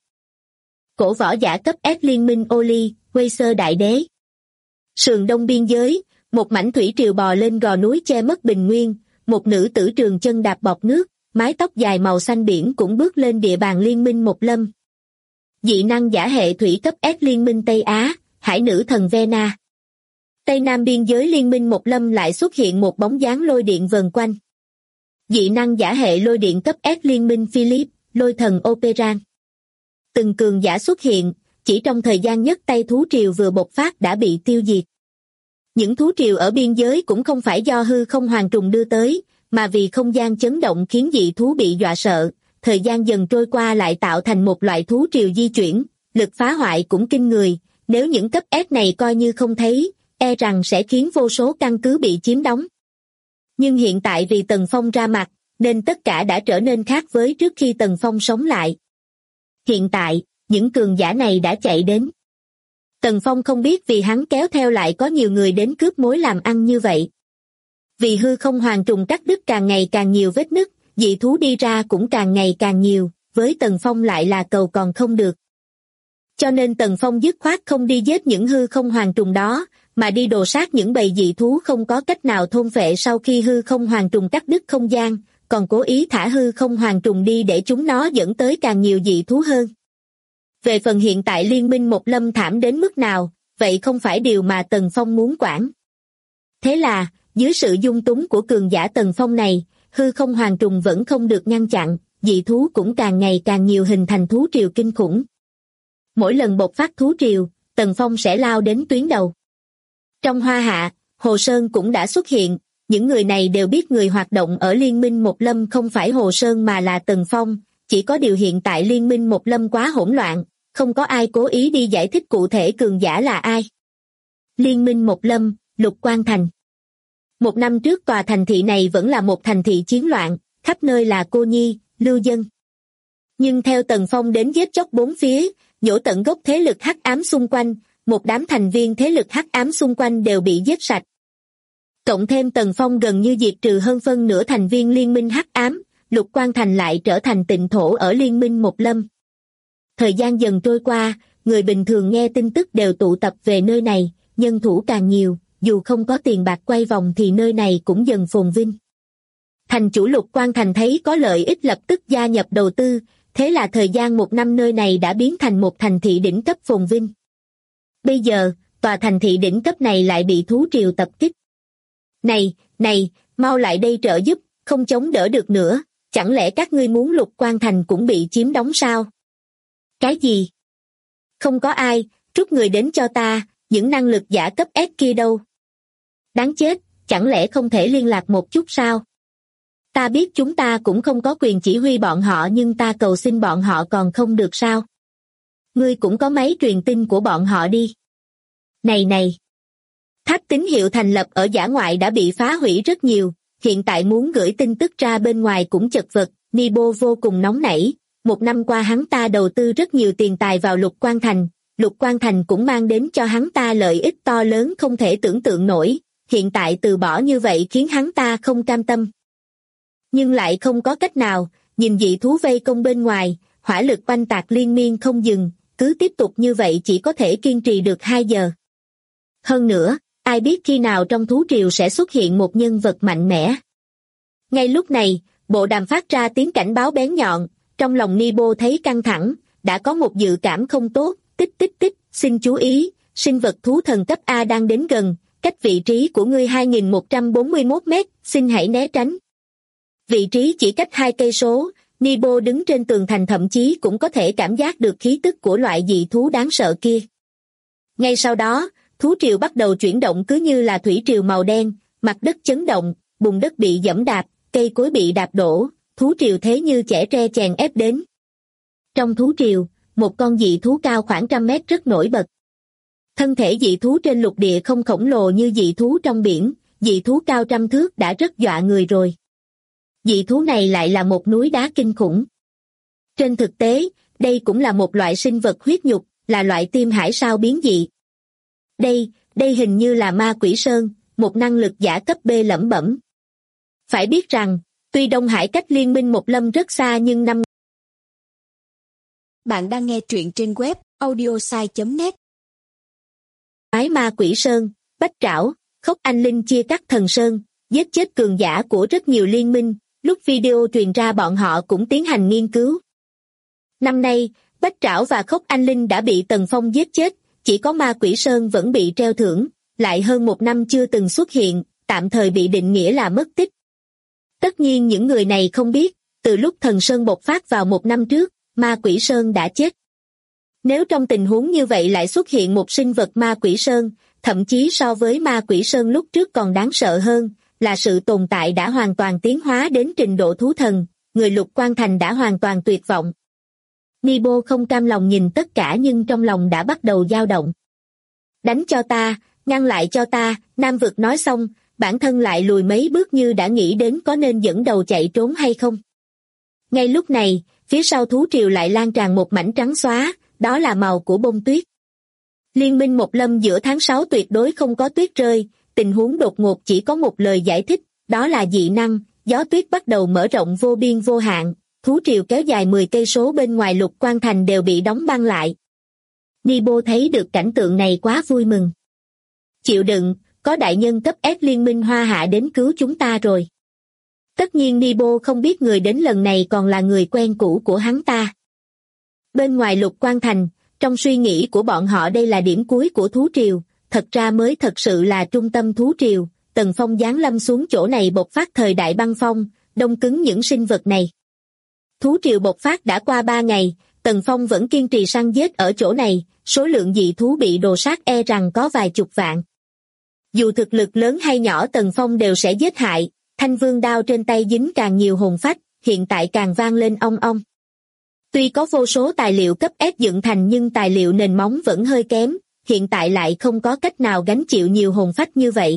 Speaker 2: Cổ võ giả cấp S Liên minh Oli, Quây Sơ Đại Đế. Sườn đông biên giới, một mảnh thủy triều bò lên gò núi che mất bình nguyên, một nữ tử trường chân đạp bọt nước, mái tóc dài màu xanh biển cũng bước lên địa bàn Liên minh Một Lâm. Dị năng giả hệ thủy cấp S Liên minh Tây Á, hải nữ thần Vena. Tây nam biên giới Liên minh Một Lâm lại xuất hiện một bóng dáng lôi điện vần quanh. Dị năng giả hệ lôi điện cấp S Liên minh Philip, lôi thần Operan. Từng cường giả xuất hiện, chỉ trong thời gian nhất tay thú triều vừa bộc phát đã bị tiêu diệt. Những thú triều ở biên giới cũng không phải do hư không hoàng trùng đưa tới, mà vì không gian chấn động khiến dị thú bị dọa sợ, thời gian dần trôi qua lại tạo thành một loại thú triều di chuyển, lực phá hoại cũng kinh người, nếu những cấp S này coi như không thấy, e rằng sẽ khiến vô số căn cứ bị chiếm đóng. Nhưng hiện tại vì Tần Phong ra mặt, nên tất cả đã trở nên khác với trước khi Tần Phong sống lại. Hiện tại, những cường giả này đã chạy đến. Tần Phong không biết vì hắn kéo theo lại có nhiều người đến cướp mối làm ăn như vậy. Vì hư không hoàng trùng cắt đứt càng ngày càng nhiều vết nứt, dị thú đi ra cũng càng ngày càng nhiều, với Tần Phong lại là cầu còn không được. Cho nên Tần Phong dứt khoát không đi giết những hư không hoàng trùng đó, mà đi đồ sát những bầy dị thú không có cách nào thôn phệ sau khi hư không hoàng trùng cắt đứt không gian, còn cố ý thả hư không hoàng trùng đi để chúng nó dẫn tới càng nhiều dị thú hơn. Về phần hiện tại liên minh một lâm thảm đến mức nào, vậy không phải điều mà Tần Phong muốn quản. Thế là, dưới sự dung túng của cường giả Tần Phong này, hư không hoàng trùng vẫn không được ngăn chặn, dị thú cũng càng ngày càng nhiều hình thành thú triều kinh khủng. Mỗi lần bộc phát thú triều, Tần Phong sẽ lao đến tuyến đầu. Trong Hoa Hạ, Hồ Sơn cũng đã xuất hiện, những người này đều biết người hoạt động ở Liên minh Một Lâm không phải Hồ Sơn mà là Tần Phong, chỉ có điều hiện tại Liên minh Một Lâm quá hỗn loạn, không có ai cố ý đi giải thích cụ thể cường giả là ai. Liên minh Một Lâm, Lục Quan Thành. Một năm trước tòa thành thị này vẫn là một thành thị chiến loạn, khắp nơi là cô nhi, lưu dân. Nhưng theo Tần Phong đến giết chóc bốn phía, nhổ tận gốc thế lực hắc ám xung quanh, một đám thành viên thế lực hắc ám xung quanh đều bị giết sạch. Cộng thêm Tần Phong gần như diệt trừ hơn phân nửa thành viên liên minh hắc ám, Lục Quan Thành lại trở thành tịnh thổ ở liên minh Một Lâm. Thời gian dần trôi qua, người bình thường nghe tin tức đều tụ tập về nơi này, nhân thủ càng nhiều, dù không có tiền bạc quay vòng thì nơi này cũng dần phồn vinh. Thành chủ Lục Quan Thành thấy có lợi ích lập tức gia nhập đầu tư, thế là thời gian một năm nơi này đã biến thành một thành thị đỉnh cấp phồn vinh. Bây giờ, tòa thành thị đỉnh cấp này lại bị thú triều tập kích. Này, mau lại đây trợ giúp, không chống đỡ được nữa, chẳng lẽ các ngươi muốn Lục Quan Thành cũng bị chiếm đóng sao? Cái gì? Không có ai, rút người đến cho ta, những năng lực giả cấp S kia đâu? Đáng chết, chẳng lẽ không thể liên lạc một chút sao? Ta biết chúng ta cũng không có quyền chỉ huy bọn họ nhưng ta cầu xin bọn họ còn không được sao? Ngươi cũng có máy truyền tin của bọn họ đi. Này! Tháp tín hiệu thành lập ở dã ngoại đã bị phá hủy rất nhiều, hiện tại muốn gửi tin tức ra bên ngoài cũng chật vật, Nibo vô cùng nóng nảy. Một năm qua hắn ta đầu tư rất nhiều tiền tài vào Lục Quan Thành cũng mang đến cho hắn ta lợi ích to lớn không thể tưởng tượng nổi, hiện tại từ bỏ như vậy khiến hắn ta không cam tâm. Nhưng lại không có cách nào, nhìn dị thú vây công bên ngoài, hỏa lực oanh tạc liên miên không dừng, cứ tiếp tục như vậy chỉ có thể kiên trì được 2 giờ. Hơn nữa, ai biết khi nào trong thú triều sẽ xuất hiện một nhân vật mạnh mẽ. Ngay lúc này, bộ đàm phát ra tiếng cảnh báo bén nhọn, trong lòng Nibo thấy căng thẳng, đã có một dự cảm không tốt, tích, xin chú ý, sinh vật thú thần cấp A đang đến gần, cách vị trí của ngươi 2141 mét, xin hãy né tránh. Vị trí chỉ cách 2 cây số, Nibo đứng trên tường thành thậm chí cũng có thể cảm giác được khí tức của loại dị thú đáng sợ kia. Ngay sau đó, thú triều bắt đầu chuyển động cứ như là thủy triều màu đen, mặt đất chấn động, bùn đất bị giẫm đạp, cây cối bị đạp đổ, thú triều thế như chẻ tre chèn ép đến. Trong thú triều, một con dị thú cao khoảng 100 mét rất nổi bật. Thân thể dị thú trên lục địa không khổng lồ như dị thú trong biển, dị thú cao 100 thước đã rất dọa người rồi. Dị thú này lại là một núi đá kinh khủng. Trên thực tế, đây cũng là một loại sinh vật huyết nhục, là loại tim hải sao biến dị. Đây hình như là ma quỷ sơn, một năng lực giả cấp B lẩm bẩm. Phải biết rằng, tuy Đông Hải cách liên minh Một Lâm rất xa nhưng năm.
Speaker 3: Bạn đang nghe truyện trên web audiosai.net.
Speaker 2: Ái ma quỷ sơn, bách trảo, khốc anh linh chia cắt thần sơn, giết chết cường giả của rất nhiều liên minh, lúc video truyền ra bọn họ cũng tiến hành nghiên cứu. Năm nay, bách trảo và khốc anh linh đã bị Tần Phong giết chết, chỉ có ma quỷ sơn vẫn bị treo thưởng, lại hơn 1 năm chưa từng xuất hiện, tạm thời bị định nghĩa là mất tích. Tất nhiên những người này không biết, từ lúc thần sơn bộc phát vào 1 năm trước, ma quỷ sơn đã chết. Nếu trong tình huống như vậy lại xuất hiện một sinh vật ma quỷ sơn, thậm chí so với ma quỷ sơn lúc trước còn đáng sợ hơn, là sự tồn tại đã hoàn toàn tiến hóa đến trình độ thú thần, người Lục Quan Thành đã hoàn toàn tuyệt vọng. Nibo không cam lòng nhìn tất cả nhưng trong lòng đã bắt đầu dao động. Đánh cho ta, ngăn lại cho ta, Nam Vực nói xong, bản thân lại lùi mấy bước như đã nghĩ đến có nên dẫn đầu chạy trốn hay không. Ngay lúc này, phía sau thú triều lại lan tràn một mảnh trắng xóa, đó là màu của bông tuyết. Liên minh Một Lâm giữa tháng 6 tuyệt đối không có tuyết rơi, tình huống đột ngột chỉ có một lời giải thích, đó là dị năng, gió tuyết bắt đầu mở rộng vô biên vô hạn, thú triều kéo dài 10 cây số bên ngoài Lục Quan Thành đều bị đóng băng lại. Nibo thấy được cảnh tượng này quá vui mừng. Chịu đựng, có đại nhân cấp S liên minh Hoa Hạ đến cứu chúng ta rồi. Tất nhiên Nibo không biết người đến lần này còn là người quen cũ của hắn ta. Bên ngoài Lục Quan Thành, trong suy nghĩ của bọn họ đây là điểm cuối của thú triều, thật ra mới thật sự là trung tâm thú triều. Tần Phong giáng lâm xuống chỗ này bộc phát thời đại băng phong, đông cứng những sinh vật này. Thú triều bộc phát đã qua 3 ngày, Tần Phong vẫn kiên trì săn giết ở chỗ này, số lượng dị thú bị đồ sát e rằng có vài chục vạn. Dù thực lực lớn hay nhỏ Tần Phong đều sẽ giết hại, thanh vương đao trên tay dính càng nhiều hồn phách, hiện tại càng vang lên ong ong. Tuy có vô số tài liệu cấp S dựng thành nhưng tài liệu nền móng vẫn hơi kém, hiện tại lại không có cách nào gánh chịu nhiều hồn phách như vậy.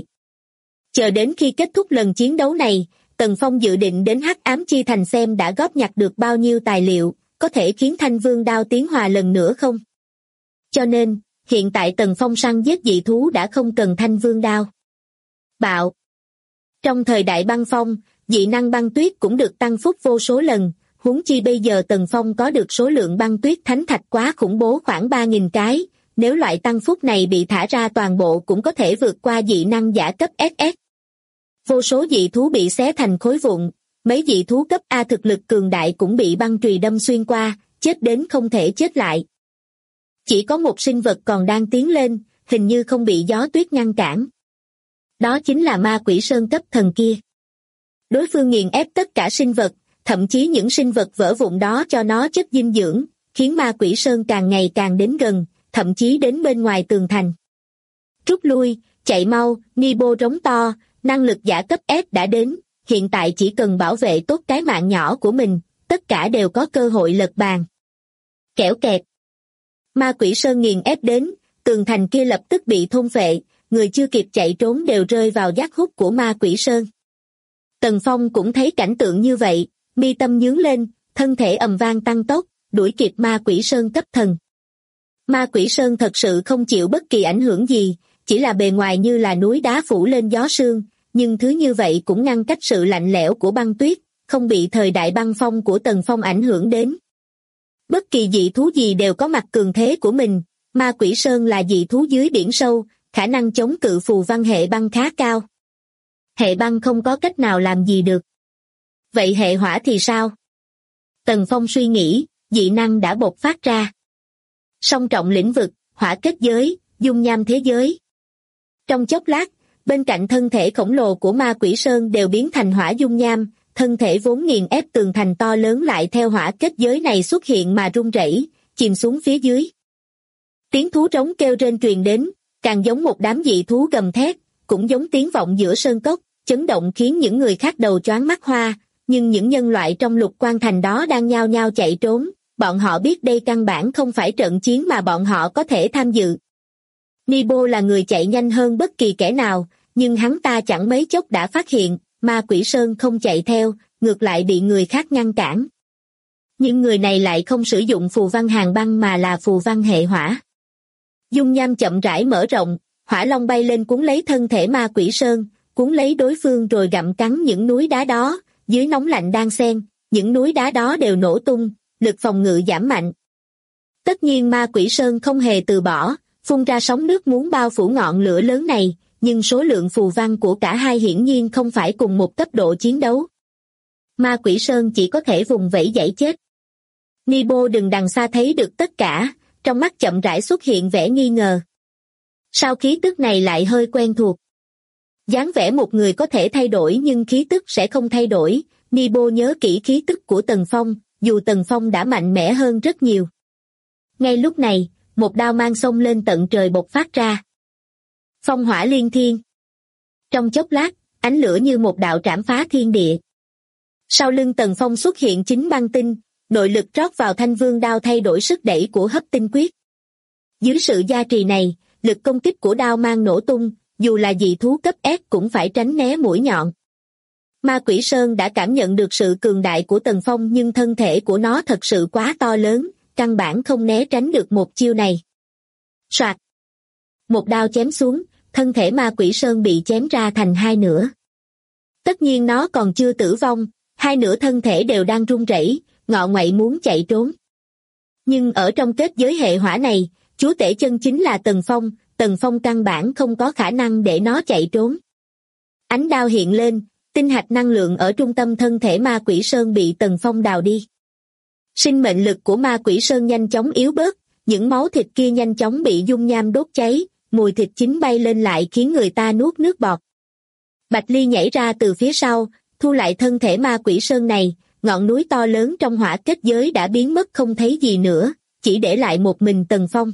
Speaker 2: Chờ đến khi kết thúc lần chiến đấu này, Tần Phong dự định đến Hắc Ám Chi Thành xem đã góp nhặt được bao nhiêu tài liệu, có thể khiến thanh vương đao tiến hòa lần nữa không? Cho nên, hiện tại Tần Phong săn giết dị thú đã không cần thanh vương đao. Bạo. Trong thời đại băng phong, dị năng băng tuyết cũng được tăng phúc vô số lần, huống chi bây giờ Tần Phong có được số lượng băng tuyết thánh thạch quá khủng bố khoảng 3.000 cái, nếu loại tăng phúc này bị thả ra toàn bộ cũng có thể vượt qua dị năng giả cấp SS. Vô số dị thú bị xé thành khối vụn, mấy dị thú cấp A thực lực cường đại cũng bị băng chùy đâm xuyên qua, chết đến không thể chết lại. Chỉ có một sinh vật còn đang tiến lên, hình như không bị gió tuyết ngăn cản. Đó chính là ma quỷ sơn cấp thần kia. Đối phương nghiền ép tất cả sinh vật, thậm chí những sinh vật vỡ vụn đó cho nó chất dinh dưỡng, khiến ma quỷ sơn càng ngày càng đến gần, thậm chí đến bên ngoài tường thành. Rút lui, chạy mau, Nibo rống to, năng lực giả cấp S đã đến, hiện tại chỉ cần bảo vệ tốt cái mạng nhỏ của mình, tất cả đều có cơ hội lật bàn. Kẻo kẹt. Ma quỷ sơn nghiền ép đến, tường thành kia lập tức bị thôn phệ, người chưa kịp chạy trốn đều rơi vào giác hút của ma quỷ sơn. Tần Phong cũng thấy cảnh tượng như vậy, mi tâm nhướng lên, thân thể ầm vang tăng tốc, đuổi kịp ma quỷ sơn cấp thần. Ma quỷ sơn thật sự không chịu bất kỳ ảnh hưởng gì, chỉ là bề ngoài như là núi đá phủ lên gió sương, nhưng thứ như vậy cũng ngăn cách sự lạnh lẽo của băng tuyết, không bị thời đại băng phong của Tần Phong ảnh hưởng đến. Bất kỳ dị thú gì đều có mặt cường thế của mình, ma quỷ sơn là dị thú dưới biển sâu, khả năng chống cự phù văn hệ băng khá cao. Hệ băng không có cách nào làm gì được. Vậy hệ hỏa thì sao? Tần Phong suy nghĩ, dị năng đã bộc phát ra. Song trọng lĩnh vực, hỏa kết giới, dung nham thế giới. Trong chốc lát, bên cạnh thân thể khổng lồ của ma quỷ sơn đều biến thành hỏa dung nham, thân thể vốn nghiền ép tường thành to lớn lại theo hỏa kết giới này xuất hiện mà rung rẩy, chìm xuống phía dưới. Tiếng thú trống kêu rên truyền đến, càng giống một đám dị thú gầm thét, cũng giống tiếng vọng giữa sơn cốc, chấn động khiến những người khác đầu choáng mắt hoa, nhưng những nhân loại trong Lục Quan Thành đó đang nhao nhao chạy trốn, bọn họ biết đây căn bản không phải trận chiến mà bọn họ có thể tham dự. Nibo là người chạy nhanh hơn bất kỳ kẻ nào, nhưng hắn ta chẳng mấy chốc đã phát hiện, ma quỷ sơn không chạy theo, ngược lại bị người khác ngăn cản. Nhưng người này lại không sử dụng phù văn hàng băng mà là phù văn hệ hỏa. Dung nham chậm rãi mở rộng, hỏa long bay lên cuốn lấy thân thể ma quỷ sơn, cuốn lấy đối phương rồi gặm cắn những núi đá đó, dưới nóng lạnh đan xen, những núi đá đó đều nổ tung, lực phòng ngự giảm mạnh. Tất nhiên ma quỷ sơn không hề từ bỏ, phun ra sóng nước muốn bao phủ ngọn lửa lớn này, nhưng số lượng phù văn của cả hai hiển nhiên không phải cùng một cấp độ chiến đấu. Ma quỷ sơn chỉ có thể vùng vẫy giãy chết. Nibo đừng đằng xa thấy được tất cả, trong mắt chậm rãi xuất hiện vẻ nghi ngờ. Sao khí tức này lại hơi quen thuộc? Dáng vẻ một người có thể thay đổi nhưng khí tức sẽ không thay đổi, Nibo nhớ kỹ khí tức của Tần Phong, dù Tần Phong đã mạnh mẽ hơn rất nhiều. Ngay lúc này, một đao mang xông lên tận trời bộc phát ra. Phong hỏa liên thiên. Trong chốc lát, ánh lửa như một đạo trảm phá thiên địa. Sau lưng Tần Phong xuất hiện chính băng tinh, nội lực rót vào thanh vương đao thay đổi sức đẩy của hấp tinh quyết. Dưới sự gia trì này, lực công kích của đao mang nổ tung, dù là dị thú cấp S cũng phải tránh né mũi nhọn. Ma quỷ sơn đã cảm nhận được sự cường đại của Tần Phong nhưng thân thể của nó thật sự quá to lớn, căn bản không né tránh được một chiêu này. Soạt! Một đao chém xuống, thân thể ma quỷ sơn bị chém ra thành hai nửa. Tất nhiên nó còn chưa tử vong, hai nửa thân thể đều đang run rẩy, ngọ nguậy muốn chạy trốn. Nhưng ở trong kết giới hệ hỏa này, chúa tể chân chính là Tần Phong căn bản không có khả năng để nó chạy trốn. Ánh đao hiện lên, tinh hạch năng lượng ở trung tâm thân thể ma quỷ sơn bị Tần Phong đào đi. Sinh mệnh lực của ma quỷ sơn nhanh chóng yếu bớt, những máu thịt kia nhanh chóng bị dung nham đốt cháy, mùi thịt chín bay lên lại khiến người ta nuốt nước bọt. Bạch Ly nhảy ra từ phía sau, thu lại thân thể ma quỷ sơn này, ngọn núi to lớn trong hỏa kết giới đã biến mất không thấy gì nữa, chỉ để lại một mình Tần Phong.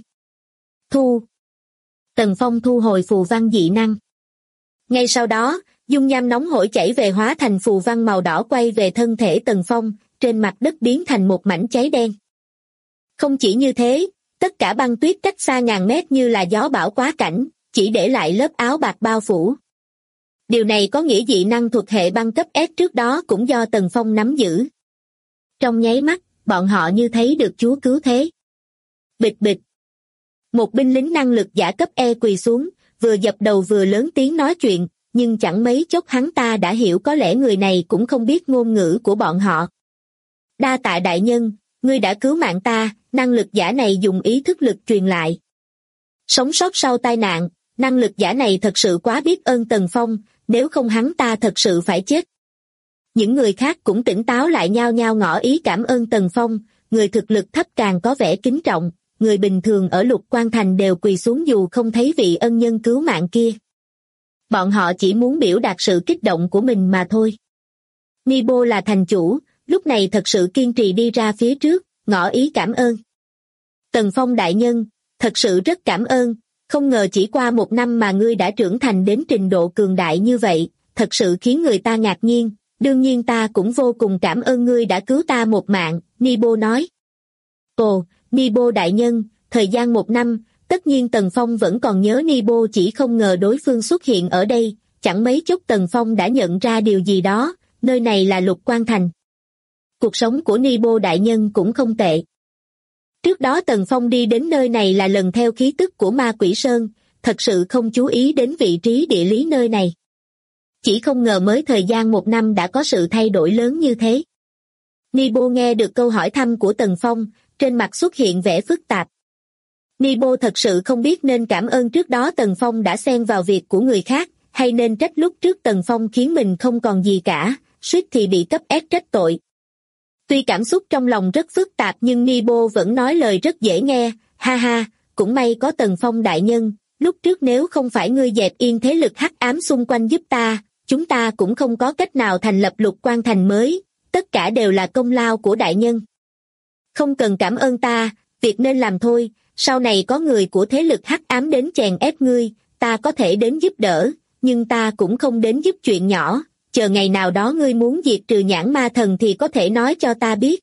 Speaker 2: Tần Phong thu hồi phù văn dị năng. Ngay sau đó, dung nham nóng hổi chảy về hóa thành phù văn màu đỏ quay về thân thể Tần Phong, trên mặt đất biến thành một mảnh cháy đen. Không chỉ như thế, tất cả băng tuyết cách xa ngàn mét như là gió bão quá cảnh, chỉ để lại lớp áo bạc bao phủ. Điều này có nghĩa dị năng thuộc hệ băng cấp S trước đó cũng do Tần Phong nắm giữ. Trong nháy mắt, bọn họ như thấy được Chúa cứu thế. Bịch bịch. Một binh lính năng lực giả cấp E quỳ xuống, vừa dập đầu vừa lớn tiếng nói chuyện, nhưng chẳng mấy chốc hắn ta đã hiểu có lẽ người này cũng không biết ngôn ngữ của bọn họ. Đa tạ đại nhân, ngươi đã cứu mạng ta, năng lực giả này dùng ý thức lực truyền lại. Sống sót sau tai nạn, năng lực giả này thật sự quá biết ơn Tần Phong, nếu không hắn ta thật sự phải chết. Những người khác cũng tỉnh táo lại nhao nhao ngỏ ý cảm ơn Tần Phong, người thực lực thấp càng có vẻ kính trọng, người bình thường ở Lục Quan Thành đều quỳ xuống dù không thấy vị ân nhân cứu mạng kia. Bọn họ chỉ muốn biểu đạt sự kích động của mình mà thôi. Nibo là thành chủ, lúc này thật sự kiên trì đi ra phía trước, ngỏ ý cảm ơn. Tần Phong đại nhân, thật sự rất cảm ơn, không ngờ chỉ qua 1 năm mà ngươi đã trưởng thành đến trình độ cường đại như vậy, thật sự khiến người ta ngạc nhiên, đương nhiên ta cũng vô cùng cảm ơn ngươi đã cứu ta một mạng, Nibo nói. Ồ, Nibo đại nhân, thời gian 1 năm, tất nhiên Tần Phong vẫn còn nhớ Nibo chỉ không ngờ đối phương xuất hiện ở đây, chẳng mấy chốc Tần Phong đã nhận ra điều gì đó, nơi này là Lục Quan Thành. Cuộc sống của Nibo đại nhân cũng không tệ. Trước đó Tần Phong đi đến nơi này là lần theo khí tức của ma quỷ sơn, thật sự không chú ý đến vị trí địa lý nơi này. Chỉ không ngờ mới thời gian 1 năm đã có sự thay đổi lớn như thế. Nibo nghe được câu hỏi thăm của Tần Phong, trên mặt xuất hiện vẻ phức tạp. Nibo thật sự không biết nên cảm ơn trước đó Tần Phong đã xen vào việc của người khác, hay nên trách lúc trước Tần Phong khiến mình không còn gì cả, suýt thì bị cấp S trách tội. Tuy cảm xúc trong lòng rất phức tạp nhưng Nibo vẫn nói lời rất dễ nghe, ha ha, cũng may có Tần Phong đại nhân, lúc trước nếu không phải ngươi dẹp yên thế lực hắc ám xung quanh giúp ta, chúng ta cũng không có cách nào thành lập Lục Quan Thành mới, tất cả đều là công lao của đại nhân. Không cần cảm ơn ta, việc nên làm thôi, sau này có người của thế lực hắc ám đến chèn ép ngươi, ta có thể đến giúp đỡ, nhưng ta cũng không đến giúp chuyện nhỏ, chờ ngày nào đó ngươi muốn diệt trừ Nhãn Ma Thần thì có thể nói cho ta biết.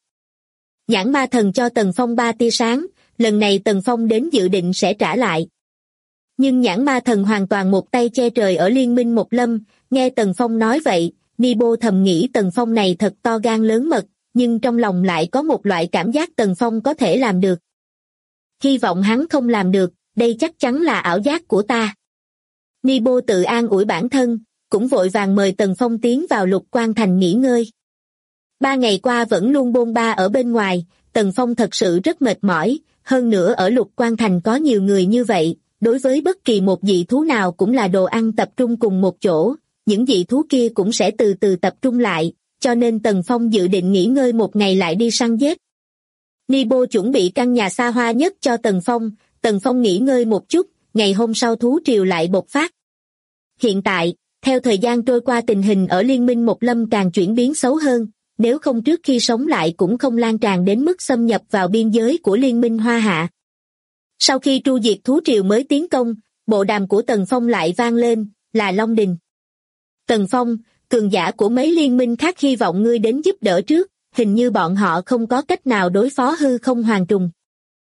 Speaker 2: Nhãn Ma Thần cho Tần Phong 3 tia sáng, lần này Tần Phong đến dự định sẽ trả lại. Nhưng Nhãn Ma Thần hoàn toàn một tay che trời ở Liên minh Một Lâm, nghe Tần Phong nói vậy, Nibo thầm nghĩ Tần Phong này thật to gan lớn mật, nhưng trong lòng lại có một loại cảm giác Tần Phong có thể làm được. Hy vọng hắn không làm được, đây chắc chắn là ảo giác của ta. Nibo tự an ủi bản thân, cũng vội vàng mời Tần Phong tiến vào Lục Quan Thành nghỉ ngơi. 3 ngày qua vẫn luôn bôn ba ở bên ngoài, Tần Phong thật sự rất mệt mỏi, hơn nữa ở Lục Quan Thành có nhiều người như vậy, đối với bất kỳ một dị thú nào cũng là đồ ăn tập trung cùng một chỗ, những dị thú kia cũng sẽ từ từ tập trung lại, cho nên Tần Phong dự định nghỉ ngơi 1 ngày lại đi săn giết. Nibo chuẩn bị căn nhà xa hoa nhất cho Tần Phong nghỉ ngơi một chút, ngày hôm sau thú triều lại bộc phát. Hiện tại, theo thời gian trôi qua tình hình ở Liên minh Một Lâm càng chuyển biến xấu hơn, nếu không trước khi sống lại cũng không lan tràn đến mức xâm nhập vào biên giới của Liên minh Hoa Hạ. Sau khi tru diệt thú triều mới tiến công, bộ đàm của Tần Phong lại vang lên, là Long Đình. Tần Phong, cường giả của mấy liên minh khác hy vọng ngươi đến giúp đỡ trước, hình như bọn họ không có cách nào đối phó hư không hoàng trùng.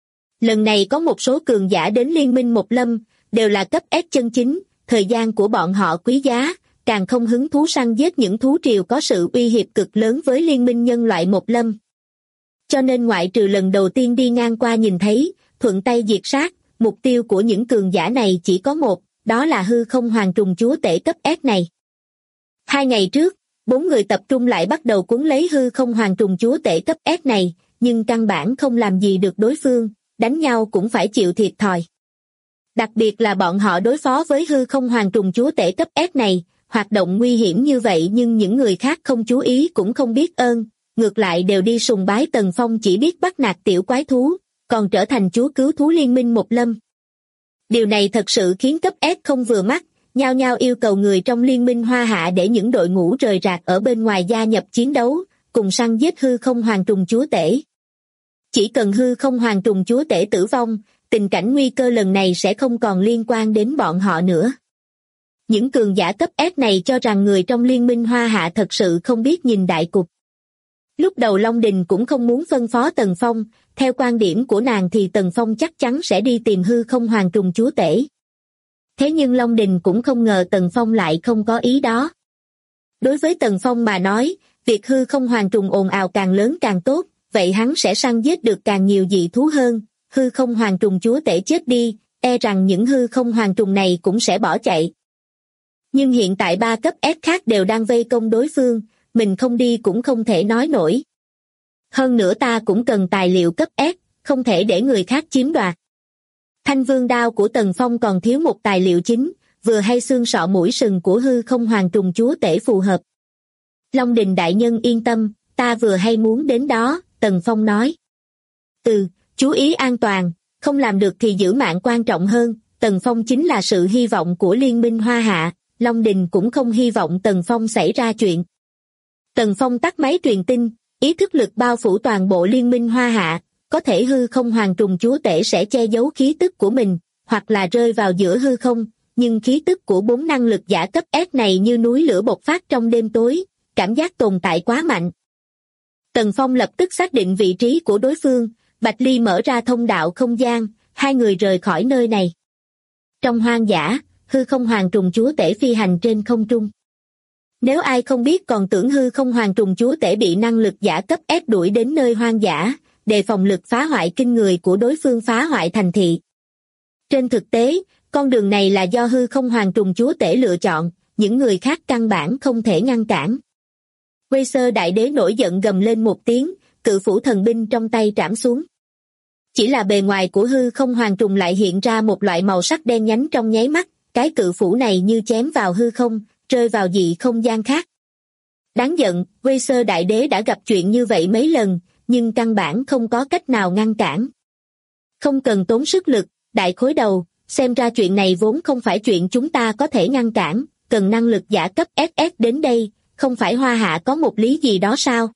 Speaker 2: Lần này có một số cường giả đến Liên minh Một Lâm, đều là cấp S chân chính, thời gian của bọn họ quý giá, càng không hứng thú săn giết những thú triều có sự uy hiếp cực lớn với Liên minh nhân loại Một Lâm. Cho nên ngoại trừ lần đầu tiên đi ngang qua nhìn thấy, thuận tay diệt sát, mục tiêu của những cường giả này chỉ có một, đó là hư không hoàng trùng chúa tể cấp S này. 2 ngày trước, 4 người tập trung lại bắt đầu cuốn lấy hư không hoàng trùng chúa tể cấp S này, nhưng căn bản không làm gì được đối phương, đánh nhau cũng phải chịu thiệt thòi. Đặc biệt là bọn họ đối phó với hư không hoàng trùng chúa tể cấp S này, hoạt động nguy hiểm như vậy nhưng những người khác không chú ý cũng không biết ơn, ngược lại đều đi sùng bái Tần Phong chỉ biết bắt nạt tiểu quái thú, còn trở thành chúa cứu thú liên minh một lâm. Điều này thật sự khiến cấp S không vừa mắt, nhao nhao yêu cầu người trong liên minh Hoa Hạ để những đội ngũ rời rạc ở bên ngoài gia nhập chiến đấu, cùng săn giết hư không hoàng trùng chúa tể. Chỉ cần hư không hoàng trùng chúa tể tử vong, tình cảnh nguy cơ lần này sẽ không còn liên quan đến bọn họ nữa. Những cường giả cấp S này cho rằng người trong liên minh Hoa Hạ thật sự không biết nhìn đại cục. Lúc đầu Long Đình cũng không muốn phân phó Tần Phong, theo quan điểm của nàng thì Tần Phong chắc chắn sẽ đi tìm hư không hoàng trùng chúa tể. Thế nhưng Long Đình cũng không ngờ Tần Phong lại không có ý đó. Đối với Tần Phong mà nói, việc hư không hoàng trùng ồn ào càng lớn càng tốt, vậy hắn sẽ săn giết được càng nhiều dị thú hơn, hư không hoàng trùng chúa tể chết đi, e rằng những hư không hoàng trùng này cũng sẽ bỏ chạy. Nhưng hiện tại 3 cấp S khác đều đang vây công đối phương, mình không đi cũng không thể nói nổi. Hơn nữa ta cũng cần tài liệu cấp S, không thể để người khác chiếm đoạt. Thanh vương đao của Tần Phong còn thiếu một tài liệu chính, vừa hay xương sọ mũi sừng của hư không hoàng trùng chúa tể phù hợp. Long Đình đại nhân yên tâm, ta vừa hay muốn đến đó, Tần Phong nói. Chú ý an toàn, không làm được thì giữ mạng quan trọng hơn, Tần Phong chính là sự hy vọng của liên minh Hoa Hạ, Long Đình cũng không hy vọng Tần Phong xảy ra chuyện. Tần Phong tắt máy truyền tin, ý thức lực bao phủ toàn bộ liên minh Hoa Hạ, có thể hư không hoàng trùng chúa tể sẽ che giấu khí tức của mình, hoặc là rơi vào giữa hư không, nhưng khí tức của 4 năng lực giả cấp S này như núi lửa bộc phát trong đêm tối, cảm giác tồn tại quá mạnh. Tần Phong lập tức xác định vị trí của đối phương, Bạch Ly mở ra thông đạo không gian, 2 người rời khỏi nơi này. Trong hoang dã, hư không hoàng trùng chúa tể phi hành trên không trung. Nếu ai không biết còn tưởng hư không hoàng trùng chúa tể bị năng lực giả cấp S đuổi đến nơi hoang dã, đề phòng lực phá hoại kinh người của đối phương phá hoại thành thị. Trên thực tế, con đường này là do hư không hoàng trùng chúa tể lựa chọn, những người khác căn bản không thể ngăn cản. Quê sơ đại đế nổi giận gầm lên một tiếng, cự phủ thần binh trong tay trảm xuống. Chỉ là bề ngoài của hư không hoàng trùng lại hiện ra một loại màu sắc đen nhánh trong nháy mắt, cái cự phủ này như chém vào hư không, rơi vào dị không gian khác. Đáng giận, quê sơ đại đế đã gặp chuyện như vậy mấy lần, nhưng căn bản không có cách nào ngăn cản. Không cần tốn sức lực, đại khối đầu, xem ra chuyện này vốn không phải chuyện chúng ta có thể ngăn cản, cần năng lực giả cấp SS đến đây, không phải Hoa Hạ có một lý gì đó sao?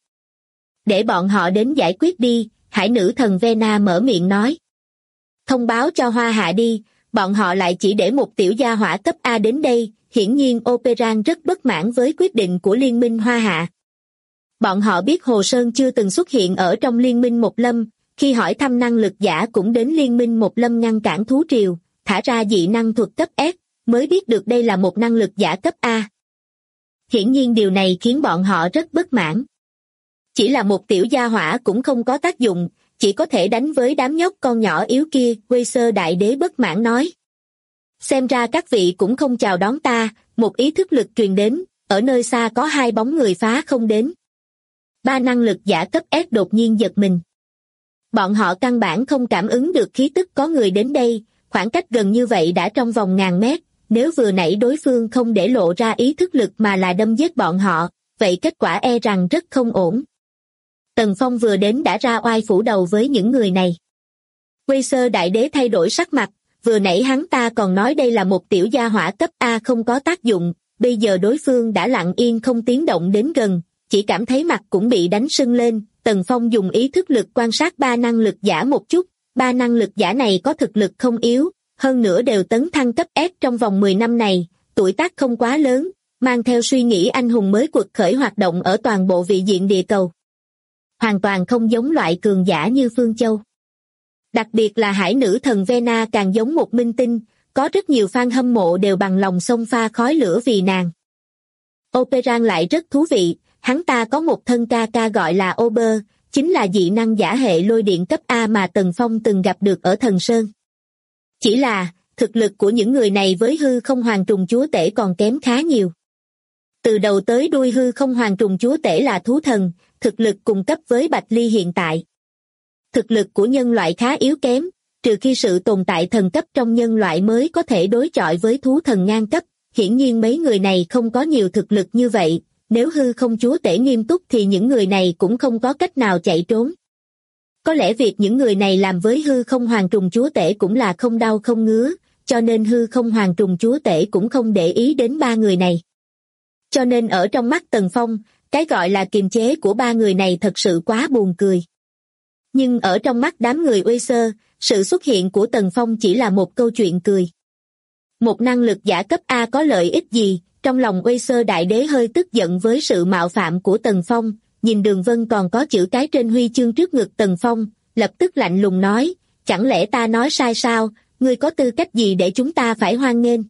Speaker 2: Để bọn họ đến giải quyết đi, hải nữ thần Vena mở miệng nói. Thông báo cho Hoa Hạ đi, bọn họ lại chỉ để một tiểu gia hỏa cấp A đến đây, hiển nhiên Operan rất bất mãn với quyết định của Liên minh Hoa Hạ. Bọn họ biết Hồ Sơn chưa từng xuất hiện ở trong Liên minh Một Lâm, khi hỏi thăm năng lực giả cũng đến Liên minh Một Lâm ngăn cản thú triều, thả ra dị năng thuật cấp S, mới biết được đây là một năng lực giả cấp A. Hiển nhiên điều này khiến bọn họ rất bất mãn. Chỉ là một tiểu gia hỏa cũng không có tác dụng, chỉ có thể đánh với đám nhóc con nhỏ yếu kia, quê sơ đại đế bất mãn nói. Xem ra các vị cũng không chào đón ta, một ý thức lực truyền đến, ở nơi xa có 2 bóng người phá không đến. 3 năng lực giả cấp S đột nhiên giật mình. Bọn họ căn bản không cảm ứng được khí tức có người đến đây, khoảng cách gần như vậy đã trong vòng ngàn mét, nếu vừa nãy đối phương không để lộ ra ý thức lực mà là đâm giết bọn họ, vậy kết quả e rằng rất không ổn. Tần Phong vừa đến đã ra oai phủ đầu với những người này. Quê sơ đại đế thay đổi sắc mặt, vừa nãy hắn ta còn nói đây là một tiểu gia hỏa cấp A không có tác dụng, bây giờ đối phương đã lặng yên không tiếng động đến gần, chỉ cảm thấy mặt cũng bị đánh sưng lên. Tần Phong dùng ý thức lực quan sát 3 năng lực giả một chút, 3 năng lực giả này có thực lực không yếu, hơn nữa đều tấn thăng cấp S trong vòng 10 năm này, tuổi tác không quá lớn, mang theo suy nghĩ anh hùng mới quật khởi hoạt động ở toàn bộ vị diện địa cầu. Hoàn toàn không giống loại cường giả như Phương Châu. Đặc biệt là hải nữ thần Vena càng giống một minh tinh, có rất nhiều fan hâm mộ đều bằng lòng xông pha khói lửa vì nàng. Operan lại rất thú vị, hắn ta có một thân ca ca gọi là Ober, chính là dị năng giả hệ lôi điện cấp A mà Tần Phong từng gặp được ở Thần Sơn. Chỉ là, thực lực của những người này với hư không hoàng trùng chúa tể còn kém khá nhiều. Từ đầu tới đuôi hư không hoàng trùng chúa tể là thú thần, thực lực cùng cấp với Bạch Ly hiện tại. Thực lực của nhân loại khá yếu kém, trừ khi sự tồn tại thần cấp trong nhân loại mới có thể đối chọi với thú thần ngang cấp. Hiển nhiên mấy người này không có nhiều thực lực như vậy, nếu hư không chúa tể nghiêm túc thì những người này cũng không có cách nào chạy trốn. Có lẽ việc những người này làm với hư không hoàng trùng chúa tể cũng là không đau không ngứa, cho nên hư không hoàng trùng chúa tể cũng không để ý đến ba người này. Cho nên ở trong mắt Tần Phong, cái gọi là kiềm chế của ba người này thật sự quá buồn cười. Nhưng ở trong mắt đám người uy sơ, sự xuất hiện của Tần Phong chỉ là một câu chuyện cười. Một năng lực giả cấp A có lợi ích gì? Trong lòng uy sơ đại đế hơi tức giận với sự mạo phạm của Tần Phong, nhìn đường vân còn có chữ cái trên huy chương trước ngực Tần Phong, lập tức lạnh lùng nói, chẳng lẽ ta nói sai sao, ngươi có tư cách gì để chúng ta phải hoan nghênh?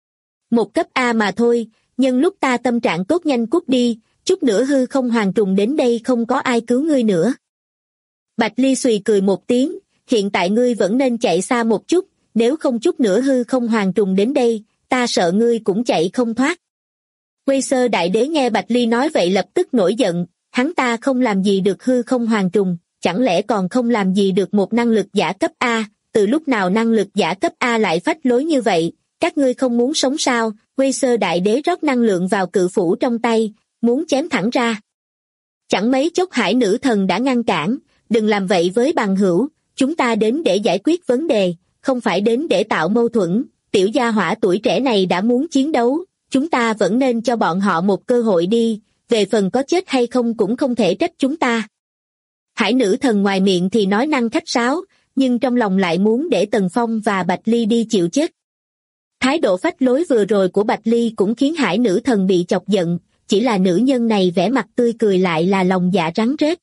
Speaker 2: Một cấp A mà thôi, nhân lúc ta tâm trạng tốt nhanh cút đi, chút nữa hư không hoàng trùng đến đây không có ai cứu ngươi nữa. Bạch Ly xùy cười một tiếng, hiện tại ngươi vẫn nên chạy xa một chút, nếu không chút nữa hư không hoàng trùng đến đây, ta sợ ngươi cũng chạy không thoát. Quê sơ đại đế nghe Bạch Ly nói vậy lập tức nổi giận, hắn ta không làm gì được hư không hoàng trùng, chẳng lẽ còn không làm gì được một năng lực giả cấp A, từ lúc nào năng lực giả cấp A lại phách lối như vậy, các ngươi không muốn sống sao? Quê sơ đại đế rót năng lượng vào cự phủ trong tay, muốn chém thẳng ra. Chẳng mấy chốc hải nữ thần đã ngăn cản, đừng làm vậy với bằng hữu, chúng ta đến để giải quyết vấn đề, không phải đến để tạo mâu thuẫn, tiểu gia hỏa tuổi trẻ này đã muốn chiến đấu, chúng ta vẫn nên cho bọn họ một cơ hội đi, về phần có chết hay không cũng không thể trách chúng ta. Hải nữ thần ngoài miệng thì nói năng khách sáo, nhưng trong lòng lại muốn để Tần Phong và Bạch Ly đi chịu chết. Thái độ phách lối vừa rồi của Bạch Ly cũng khiến hải nữ thần bị chọc giận, chỉ là nữ nhân này vẻ mặt tươi cười lại là lòng dạ rắn rết.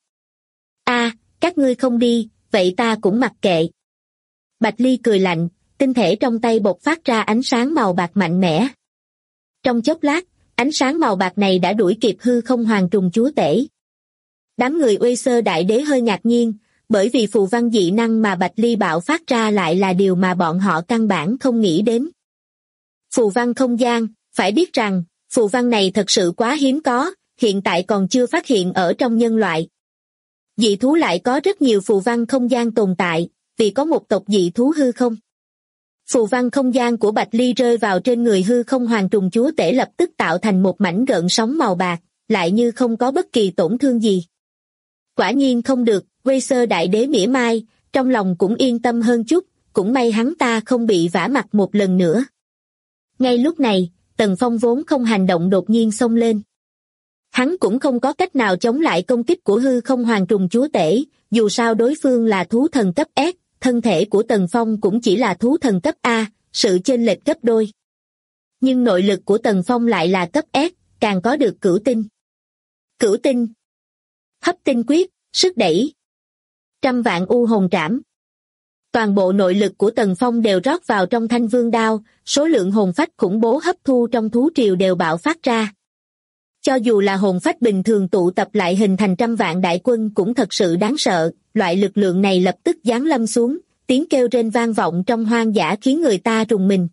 Speaker 2: Các ngươi không đi, vậy ta cũng mặc kệ. Bạch Ly cười lạnh, tinh thể trong tay bộc phát ra ánh sáng màu bạc mạnh mẽ. Trong chốc lát, ánh sáng màu bạc này đã đuổi kịp hư không hoàng trùng chúa tể. Đám người uy sơ đại đế hơi ngạc nhiên, bởi vì phù văn dị năng mà Bạch Ly bạo phát ra lại là điều mà bọn họ căn bản không nghĩ đến. Phù văn không gian, phải biết rằng, phù văn này thật sự quá hiếm có, hiện tại còn chưa phát hiện ở trong nhân loại. Dị thú lại có rất nhiều phù văn không gian tồn tại, vì có một tộc dị thú hư không. Phù văn không gian của Bạch Ly rơi vào trên người hư không hoàng trùng chúa tể lập tức tạo thành một mảnh gợn sóng màu bạc, lại như không có bất kỳ tổn thương gì. Quả nhiên không được, Quê sơ đại đế mỉa mai, trong lòng cũng yên tâm hơn chút, cũng may hắn ta không bị vả mặt một lần nữa. Ngay lúc này, Tần Phong vốn không hành động đột nhiên xông lên. Hắn cũng không có cách nào chống lại công kích của hư không hoàng trùng chúa tể, dù sao đối phương là thú thần cấp S, thân thể của Tần Phong cũng chỉ là thú thần cấp A, sự chênh lệch gấp đôi. Nhưng nội lực của Tần Phong lại là cấp S, càng có được cửu tinh. Cửu tinh, hấp tinh quyết, sức đẩy, 100 vạn u hồn trảm. Toàn bộ nội lực của Tần Phong đều rót vào trong thanh vương đao, số lượng hồn phách khủng bố hấp thu trong thú triều đều bạo phát ra. Cho dù là hồn phách bình thường tụ tập lại hình thành 100 vạn đại quân cũng thật sự đáng sợ, loại lực lượng này lập tức giáng lâm xuống, tiếng kêu rên vang vọng trong hoang dã khiến người ta rùng mình.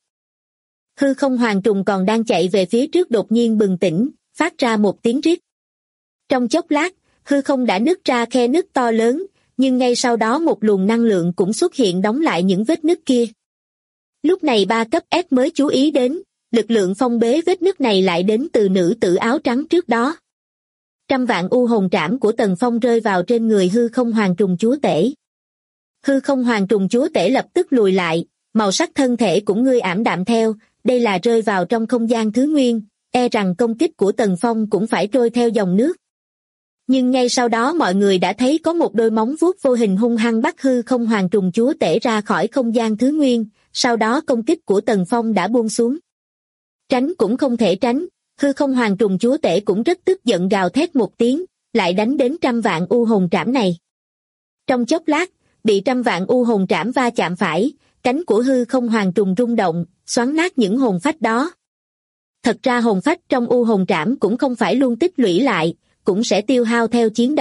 Speaker 2: Hư không hoàng trùng còn đang chạy về phía trước đột nhiên bừng tỉnh, phát ra một tiếng rít. Trong chốc lát, hư không đã nứt ra khe nứt to lớn, nhưng ngay sau đó một luồng năng lượng cũng xuất hiện đóng lại những vết nứt kia. Lúc này 3 cấp S mới chú ý đến, lực lượng phong bế vết nứt này lại đến từ nữ tử áo trắng trước đó. 100 vạn u hồn trảm của Tần Phong rơi vào trên người hư không hoàng trùng chúa tể. Hư không hoàng trùng chúa tể lập tức lùi lại, màu sắc thân thể cũng ngươi ảm đạm theo, đây là rơi vào trong không gian thứ nguyên, e rằng công kích của Tần Phong cũng phải trôi theo dòng nước. Nhưng ngay sau đó mọi người đã thấy có một đôi móng vuốt vô hình hung hăng bắt hư không hoàng trùng chúa tể ra khỏi không gian thứ nguyên, sau đó công kích của Tần Phong đã buông xuống. Tránh cũng không thể tránh, hư không hoàng trùng chúa tể cũng rất tức giận gào thét một tiếng, lại đánh đến 100 vạn u hồn trảm này. Trong chốc lát, bị 100 vạn u hồn trảm va chạm phải, cánh của hư không hoàng trùng rung động, xoắn nát những hồn phách đó. Thật ra hồn phách trong u hồn trảm cũng không phải luôn tích lũy lại, cũng sẽ tiêu hao theo chiến đấu,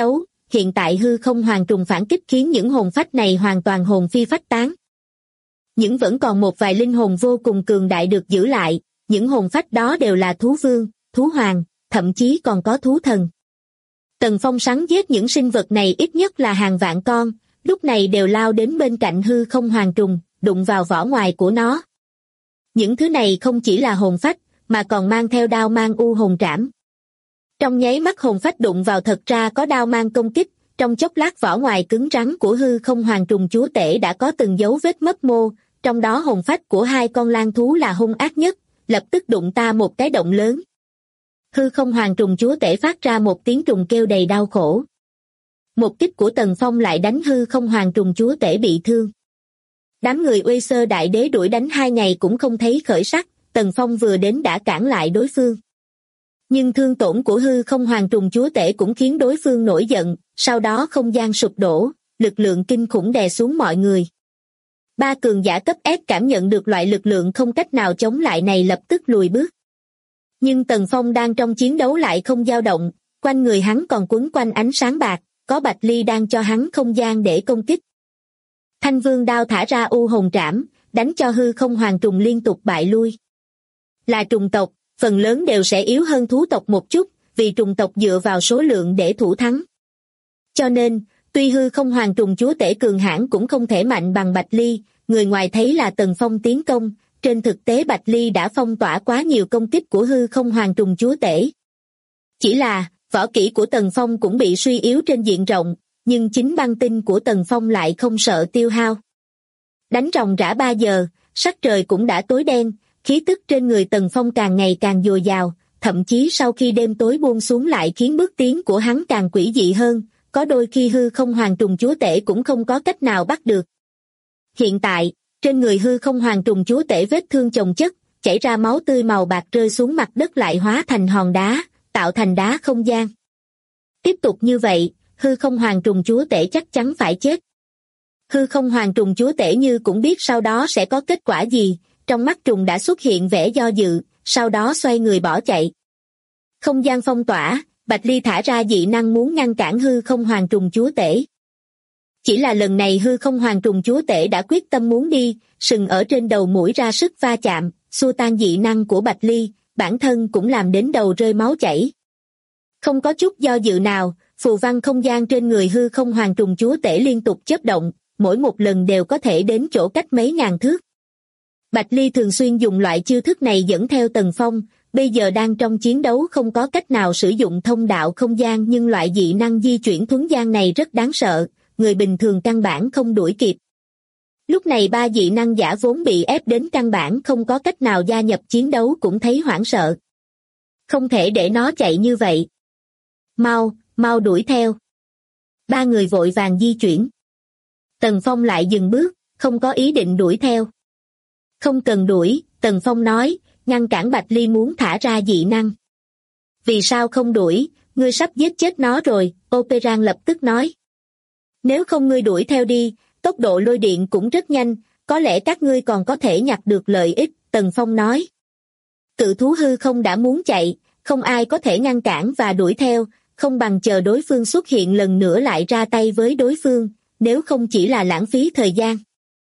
Speaker 2: hiện tại hư không hoàng trùng phản kích khiến những hồn phách này hoàn toàn hồn phi phách tán. Nhưng vẫn còn một vài linh hồn vô cùng cường đại được giữ lại, những hồn phách đó đều là thú vương, thú hoàng, thậm chí còn có thú thần. Tần Phong sắn giết những sinh vật này ít nhất là hàng vạn con, lúc này đều lao đến bên cạnh hư không hoàng trùng, đụng vào vỏ ngoài của nó. Những thứ này không chỉ là hồn phách, mà còn mang theo đao mang u hồn trảm. Trong nháy mắt hồn phách đụng vào thật ra có đao mang công kích, trong chốc lát vỏ ngoài cứng rắn của hư không hoàng trùng chúa tể đã có từng dấu vết mất mô, trong đó hồn phách của hai con lang thú là hung ác nhất, lập tức đụng ta một cái động lớn. Hư không hoàng trùng chúa tể phát ra một tiếng trùng kêu đầy đau khổ. Một kích của Tần Phong lại đánh hư không hoàng trùng chúa tể bị thương. Đám người Uy Sơ đại đế đuổi đánh 2 ngày cũng không thấy khởi sắc, Tần Phong vừa đến đã cản lại đối phương. Nhưng thương tổn của hư không hoàng trùng chúa tể cũng khiến đối phương nổi giận, sau đó không gian sụp đổ, lực lượng kinh khủng đè xuống mọi người. 3 cường giả cấp S cảm nhận được loại lực lượng không cách nào chống lại này lập tức lùi bước. Nhưng Tần Phong đang trong chiến đấu lại không dao động, quanh người hắn còn quấn quanh ánh sáng bạc, có Bạch Ly đang cho hắn không gian để công kích. Thanh Vương đao thả ra u hồn trảm, đánh cho hư không hoàng trùng liên tục bại lui. Là trùng tộc, phần lớn đều sẽ yếu hơn thú tộc một chút, vì trùng tộc dựa vào số lượng để thủ thắng. Cho nên, tuy hư không hoàng trùng chúa tể cường hãn cũng không thể mạnh bằng Bạch Ly, người ngoài thấy là Tần Phong tiến công, trên thực tế Bạch Ly đã phong tỏa quá nhiều công kích của hư không hoàng trùng chúa tể. Chỉ là, võ kỹ của Tần Phong cũng bị suy yếu trên diện rộng, nhưng chính băng tinh của Tần Phong lại không sợ tiêu hao. Đánh ròng rã 3 giờ, sắc trời cũng đã tối đen, khí tức trên người Tần Phong càng ngày càng dồi dào, thậm chí sau khi đêm tối buông xuống lại khiến bước tiến của hắn càng quỷ dị hơn, có đôi khi hư không hoàng trùng chúa tể cũng không có cách nào bắt được. Hiện tại, trên người hư không hoàng trùng chúa tể vết thương chồng chất, chảy ra máu tươi màu bạc rơi xuống mặt đất lại hóa thành hòn đá, tạo thành đá không gian. Tiếp tục như vậy, hư không hoàng trùng chúa tể chắc chắn phải chết. Hư không hoàng trùng chúa tể như cũng biết sau đó sẽ có kết quả gì, trong mắt trùng đã xuất hiện vẻ do dự, sau đó xoay người bỏ chạy. Không gian phong tỏa, Bạch Ly thả ra dị năng muốn ngăn cản hư không hoàng trùng chúa tể. Chỉ là lần này hư không hoàng trùng chúa tể đã quyết tâm muốn đi, sừng ở trên đầu mũi ra sức va chạm, xua tan dị năng của Bạch Ly, bản thân cũng làm đến đầu rơi máu chảy. Không có chút do dự nào, phù văn không gian trên người hư không hoàng trùng chúa tể liên tục chớp động, mỗi một lần đều có thể đến chỗ cách mấy ngàn thước. Bạch Ly thường xuyên dùng loại chiêu thức này dẫn theo Tần Phong, bây giờ đang trong chiến đấu không có cách nào sử dụng thông đạo không gian nhưng loại dị năng di chuyển thuấn gian này rất đáng sợ, người bình thường căn bản không đuổi kịp. Lúc này 3 dị năng giả vốn bị ép đến căn bản không có cách nào gia nhập chiến đấu cũng thấy hoảng sợ. Không thể để nó chạy như vậy. Mau đuổi theo. 3 người vội vàng di chuyển. Tần Phong lại dừng bước, không có ý định đuổi theo. Không cần đuổi, Tần Phong nói, ngăn cản Bạch Ly muốn thả ra dị năng. Vì sao không đuổi, ngươi sắp giết chết nó rồi, Operan lập tức nói. Nếu không ngươi đuổi theo đi, tốc độ lôi điện cũng rất nhanh, có lẽ các ngươi còn có thể nhặt được lợi ích, Tần Phong nói. Cự thú hư không đã muốn chạy, không ai có thể ngăn cản và đuổi theo, không bằng chờ đối phương xuất hiện lần nữa lại ra tay với đối phương, nếu không chỉ là lãng phí thời gian.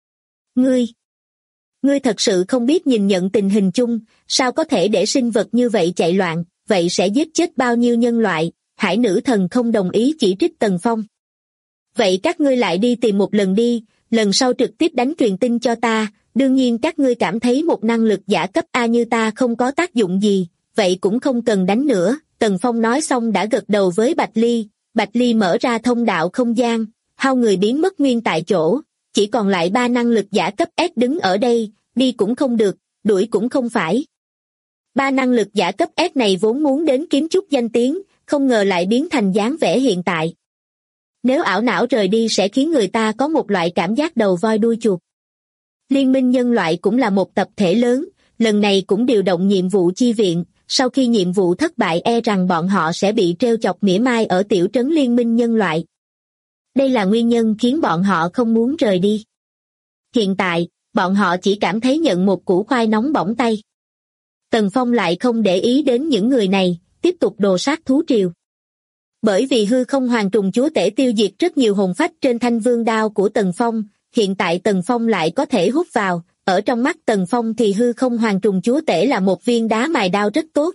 Speaker 2: Ngươi thật sự không biết nhìn nhận tình hình chung, sao có thể để sinh vật như vậy chạy loạn, vậy sẽ giết chết bao nhiêu nhân loại, Hải nữ thần không đồng ý chỉ trích Tần Phong. Vậy các ngươi lại đi tìm một lần đi, lần sau trực tiếp đánh truyền tin cho ta, đương nhiên các ngươi cảm thấy một năng lực giả cấp A như ta không có tác dụng gì, vậy cũng không cần đánh nữa, Tần Phong nói xong đã gật đầu với Bạch Ly mở ra thông đạo không gian, hao người biến mất nguyên tại chỗ, chỉ còn lại 3 năng lực giả cấp S đứng ở đây, đi cũng không được, đuổi cũng không phải. 3 năng lực giả cấp S này vốn muốn đến kiếm chút danh tiếng, không ngờ lại biến thành dáng vẻ hiện tại. Nếu ảo não rời đi sẽ khiến người ta có một loại cảm giác đầu voi đuôi chuột. Liên minh nhân loại cũng là một tập thể lớn, lần này cũng điều động nhiệm vụ chi viện, sau khi nhiệm vụ thất bại e rằng bọn họ sẽ bị trêu chọc mỉa mai ở tiểu trấn liên minh nhân loại. Đây là nguyên nhân khiến bọn họ không muốn rời đi. Hiện tại, bọn họ chỉ cảm thấy nhận một củ khoai nóng bỏng tay. Tần Phong lại không để ý đến những người này, tiếp tục đồ sát thú triều. Bởi vì hư không hoàng trùng chúa tể tiêu diệt rất nhiều hồn phách trên thanh vương đao của Tần Phong, hiện tại Tần Phong lại có thể hút vào, ở trong mắt Tần Phong thì hư không hoàng trùng chúa tể là một viên đá mài đao rất tốt.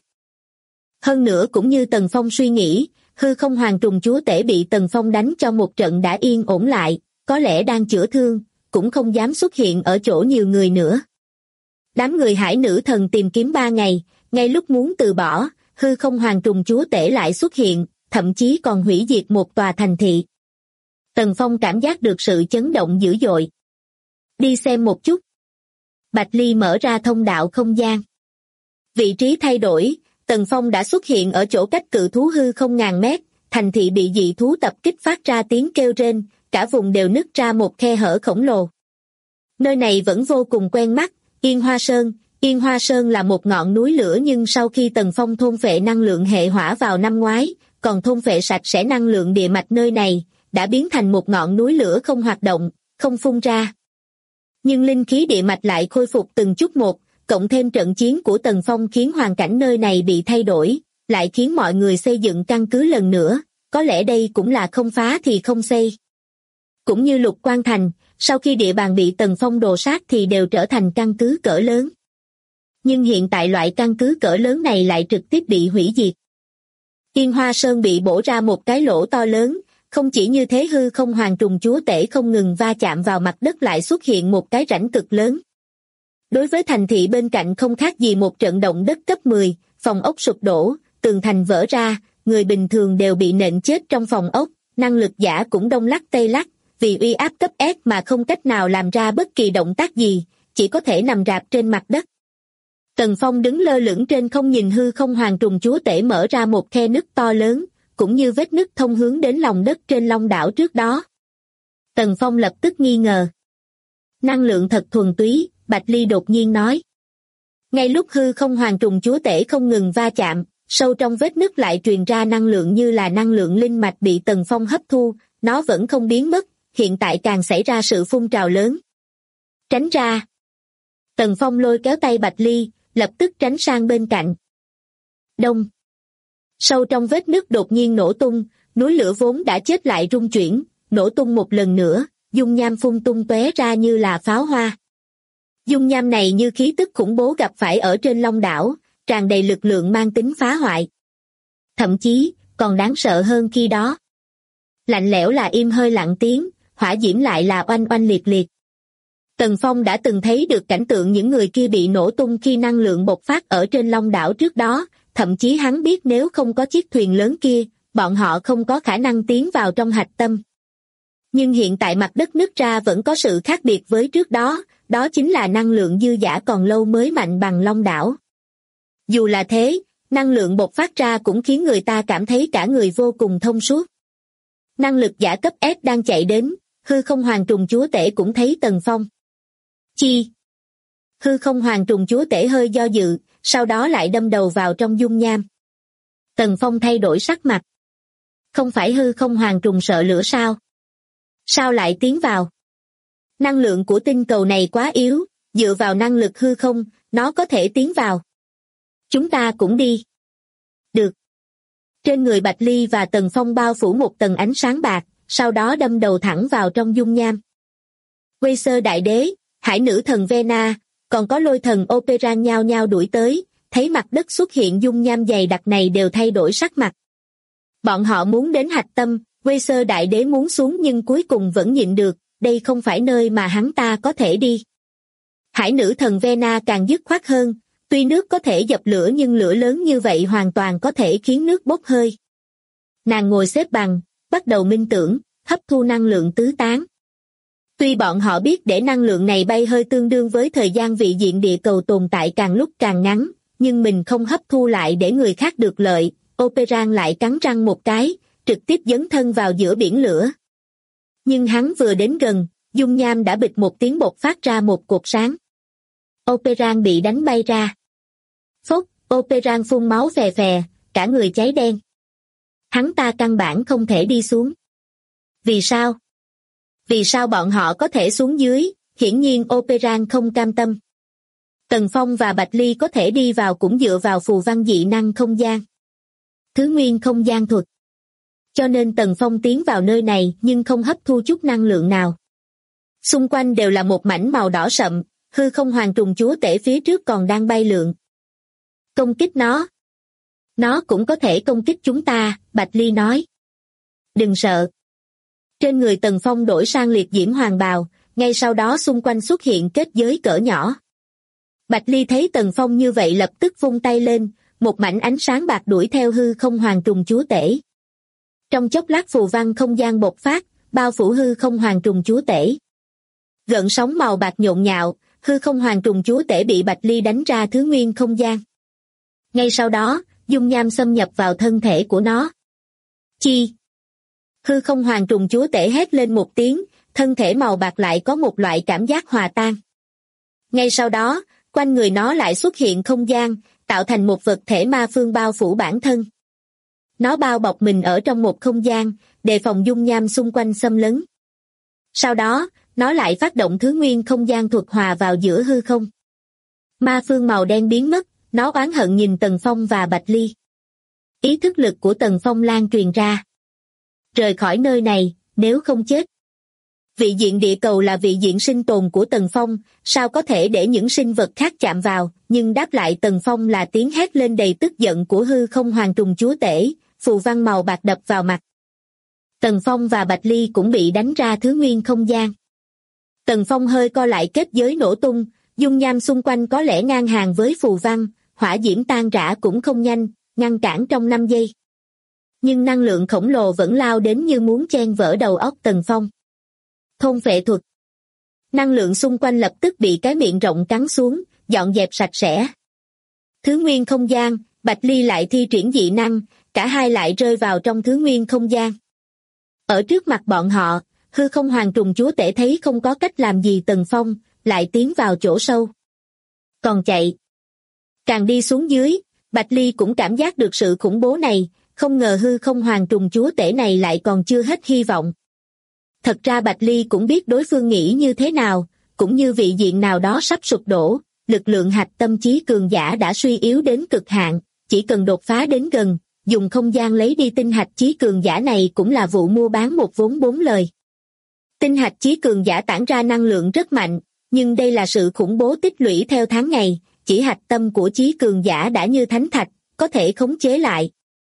Speaker 2: Hơn nữa cũng như Tần Phong suy nghĩ, hư không hoàng trùng chúa tể bị Tần Phong đánh cho một trận đã yên ổn lại, có lẽ đang chữa thương, cũng không dám xuất hiện ở chỗ nhiều người nữa. Đám người hải nữ thần tìm kiếm 3 ngày, ngay lúc muốn từ bỏ, hư không hoàng trùng chúa tể lại xuất hiện, thậm chí còn hủy diệt một tòa thành thị. Tần Phong cảm giác được sự chấn động dữ dội. Đi xem một chút. Bạch Ly mở ra thông đạo không gian. Vị trí thay đổi, Tần Phong đã xuất hiện ở chỗ cách cự thú hư không ngàn mét, thành thị bị dị thú tập kích phát ra tiếng kêu rên, cả vùng đều nứt ra một khe hở khổng lồ. Nơi này vẫn vô cùng quen mắt, Yên Hoa Sơn. Yên Hoa Sơn là một ngọn núi lửa nhưng sau khi Tần Phong thôn phệ năng lượng hệ hỏa vào năm ngoái, còn thôn phệ sạch sẽ năng lượng địa mạch nơi này, đã biến thành một ngọn núi lửa không hoạt động, không phun ra. Nhưng linh khí địa mạch lại khôi phục từng chút một, cộng thêm trận chiến của Tần Phong khiến hoàn cảnh nơi này bị thay đổi, lại khiến mọi người xây dựng căn cứ lần nữa, có lẽ đây cũng là không phá thì không xây. Cũng như Lục Quan Thành, sau khi địa bàn bị Tần Phong đồ sát thì đều trở thành căn cứ cỡ lớn. Nhưng hiện tại loại căn cứ cỡ lớn này lại trực tiếp bị hủy diệt. Yên Hoa Sơn bị bổ ra một cái lỗ to lớn, không chỉ như thế hư không hoàng trùng chúa tể không ngừng va chạm vào mặt đất lại xuất hiện một cái rãnh cực lớn. Đối với thành thị bên cạnh không khác gì một trận động đất cấp 10, phòng ốc sụp đổ, tường thành vỡ ra, người bình thường đều bị nện chết trong phòng ốc, năng lực giả cũng đông lắc tây lắc, vì uy áp cấp S mà không cách nào làm ra bất kỳ động tác gì, chỉ có thể nằm rạp trên mặt đất. Tần Phong đứng lơ lửng trên không nhìn hư không hoàng trùng chúa tể mở ra một khe nứt to lớn, cũng như vết nứt thông hướng đến lòng đất trên Long đảo trước đó. Tần Phong lập tức nghi ngờ. Năng lượng thật thuần túy, Bạch Ly đột nhiên nói. Ngay lúc hư không hoàng trùng chúa tể không ngừng va chạm, sâu trong vết nứt lại truyền ra năng lượng như là năng lượng linh mạch bị Tần Phong hấp thu, nó vẫn không biến mất, hiện tại càng xảy ra sự phun trào lớn. Tránh ra. Tần Phong lôi kéo tay Bạch Ly, lập tức tránh sang bên cạnh. Đông. Sâu trong vết nứt đột nhiên nổ tung, núi lửa vốn đã chết lại rung chuyển, nổ tung một lần nữa, dung nham phun tung tóe ra như là pháo hoa. Dung nham này như khí tức khủng bố gặp phải ở trên Long đảo, tràn đầy lực lượng mang tính phá hoại. Thậm chí, còn đáng sợ hơn khi đó. Lạnh lẽo là im hơi lặng tiếng, hỏa diễm lại là oanh oanh liệt liệt. Tần Phong đã từng thấy được cảnh tượng những người kia bị nổ tung khi năng lượng bộc phát ở trên Long đảo trước đó, thậm chí hắn biết nếu không có chiếc thuyền lớn kia, bọn họ không có khả năng tiến vào trong hạch tâm. Nhưng hiện tại mặt đất nứt ra vẫn có sự khác biệt với trước đó, đó chính là năng lượng dư dả còn lâu mới mạnh bằng Long đảo. Dù là thế, năng lượng bộc phát ra cũng khiến người ta cảm thấy cả người vô cùng thông suốt. Năng lực giả cấp S đang chạy đến, hư không hoàng trùng chúa tể cũng thấy Tần Phong. Chi? Hư không hoàng trùng chúa tể hơi do dự, sau đó lại đâm đầu vào trong dung nham. Tần Phong thay đổi sắc mặt. Không phải hư không hoàng trùng sợ lửa sao? Sao lại tiến vào? Năng lượng của tinh cầu này quá yếu, dựa vào năng lực hư không, nó có thể tiến vào. Chúng ta cũng đi. Được. Trên người Bạch Ly và Tần Phong bao phủ một tầng ánh sáng bạc, sau đó đâm đầu thẳng vào trong dung nham. Quây sơ đại đế, hải nữ thần Vena, còn có lôi thần Opera nhao nhao đuổi tới, thấy mặt đất xuất hiện dung nham dày đặc này đều thay đổi sắc mặt. Bọn họ muốn đến hạch tâm, quây sơ đại đế muốn xuống nhưng cuối cùng vẫn nhịn được, đây không phải nơi mà hắn ta có thể đi. Hải nữ thần Vena càng dứt khoát hơn, tuy nước có thể dập lửa nhưng lửa lớn như vậy hoàn toàn có thể khiến nước bốc hơi. Nàng ngồi xếp bằng, bắt đầu minh tưởng, hấp thu năng lượng tứ tán. Tuy bọn họ biết để năng lượng này bay hơi tương đương với thời gian vị diện địa cầu tồn tại càng lúc càng ngắn, nhưng mình không hấp thu lại để người khác được lợi, Operan lại cắn răng một cái, trực tiếp dấn thân vào giữa biển lửa. Nhưng hắn vừa đến gần, dung nham đã bịch một tiếng bột phát ra một cột sáng. Operan bị đánh bay ra. Phốc, Operan phun máu phè phè, cả người cháy đen. Hắn ta căn bản không thể đi xuống. Vì sao? Vì sao bọn họ có thể xuống dưới? Hiển nhiên Operan không cam tâm. Tần Phong và Bạch Ly có thể đi vào cũng dựa vào phù văn dị năng không gian. Thứ nguyên không gian thuật. Cho nên Tần Phong tiến vào nơi này nhưng không hấp thu chút năng lượng nào. Xung quanh đều là một mảnh màu đỏ sậm, hư không hoàng trùng chúa tể phía trước còn đang bay lượn. Công kích nó. Nó cũng có thể công kích chúng ta, Bạch Ly nói. Đừng sợ. Trên người Tần Phong đổi sang liệt diễm hoàng bào, ngay sau đó xung quanh xuất hiện kết giới cỡ nhỏ. Bạch Ly thấy Tần Phong như vậy lập tức vung tay lên, một mảnh ánh sáng bạc đuổi theo hư không hoàng trùng chúa tể. Trong chốc lát phù văn không gian bộc phát, bao phủ hư không hoàng trùng chúa tể. Gợn sóng màu bạc nhộn nhạo, hư không hoàng trùng chúa tể bị Bạch Ly đánh ra thứ nguyên không gian. Ngay sau đó, dung nham xâm nhập vào thân thể của nó. Chi! Hư không hoàng trùng chúa tể hét lên một tiếng, thân thể màu bạc lại có một loại cảm giác hòa tan. Ngay sau đó, quanh người nó lại xuất hiện không gian, tạo thành một vật thể ma phương bao phủ bản thân. Nó bao bọc mình ở trong một không gian, đề phòng dung nham xung quanh xâm lấn. Sau đó, nó lại phát động thứ nguyên không gian thuật hòa vào giữa hư không. Ma phương màu đen biến mất, nó oán hận nhìn Tần Phong và Bạch Ly. Ý thức lực của Tần Phong lan truyền ra. Rời khỏi nơi này, nếu không chết. Vị diện địa cầu là vị diện sinh tồn của Tần Phong, sao có thể để những sinh vật khác chạm vào, nhưng đáp lại Tần Phong là tiếng hét lên đầy tức giận của hư không hoàng trùng chúa tể, phù văn màu bạc đập vào mặt. Tần Phong và Bạch Ly cũng bị đánh ra thứ nguyên không gian. Tần Phong hơi co lại kết giới nổ tung, dung nham xung quanh có lẽ ngang hàng với phù văn, hỏa diễm tan rã cũng không nhanh, ngăn cản trong 5 giây. Nhưng năng lượng khổng lồ vẫn lao đến như muốn chen vỡ đầu óc Tần Phong. Thôn phệ thuật. Năng lượng xung quanh lập tức bị cái miệng rộng cắn xuống, dọn dẹp sạch sẽ. Thứ nguyên không gian, Bạch Ly lại thi triển dị năng, cả hai lại rơi vào trong thứ nguyên không gian. Ở trước mặt bọn họ, hư không hoàng trùng chúa tể thấy không có cách làm gì Tần Phong, lại tiến vào chỗ sâu. Còn chạy. Càng đi xuống dưới, Bạch Ly cũng cảm giác được sự khủng bố này, không ngờ hư không hoàng trùng chúa tể này lại còn chưa hết hy vọng. Thật ra Bạch Ly cũng biết đối phương nghĩ như thế nào, cũng như vị diện nào đó sắp sụp đổ, lực lượng hạch tâm trí cường giả đã suy yếu đến cực hạn, chỉ cần đột phá đến gần, dùng không gian lấy đi tinh hạch trí cường giả này cũng là vụ mua bán một vốn 4 lời. Tinh hạch trí cường giả tản ra năng lượng rất mạnh, nhưng đây là sự khủng bố tích lũy theo tháng ngày, chỉ hạch tâm của trí cường giả đã như thánh thạch, có thể khống chế lại.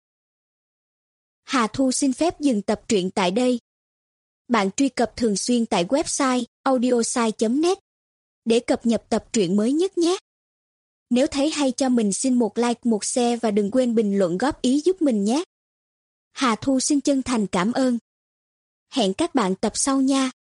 Speaker 3: Hà Thu xin phép dừng tập truyện tại đây. Bạn truy cập thường xuyên tại website audiosai.net để cập nhật tập truyện mới nhất nhé. Nếu thấy hay cho mình xin một like, một share và đừng quên bình luận góp ý giúp mình nhé. Hà Thu xin chân thành cảm ơn. Hẹn các bạn tập sau nha.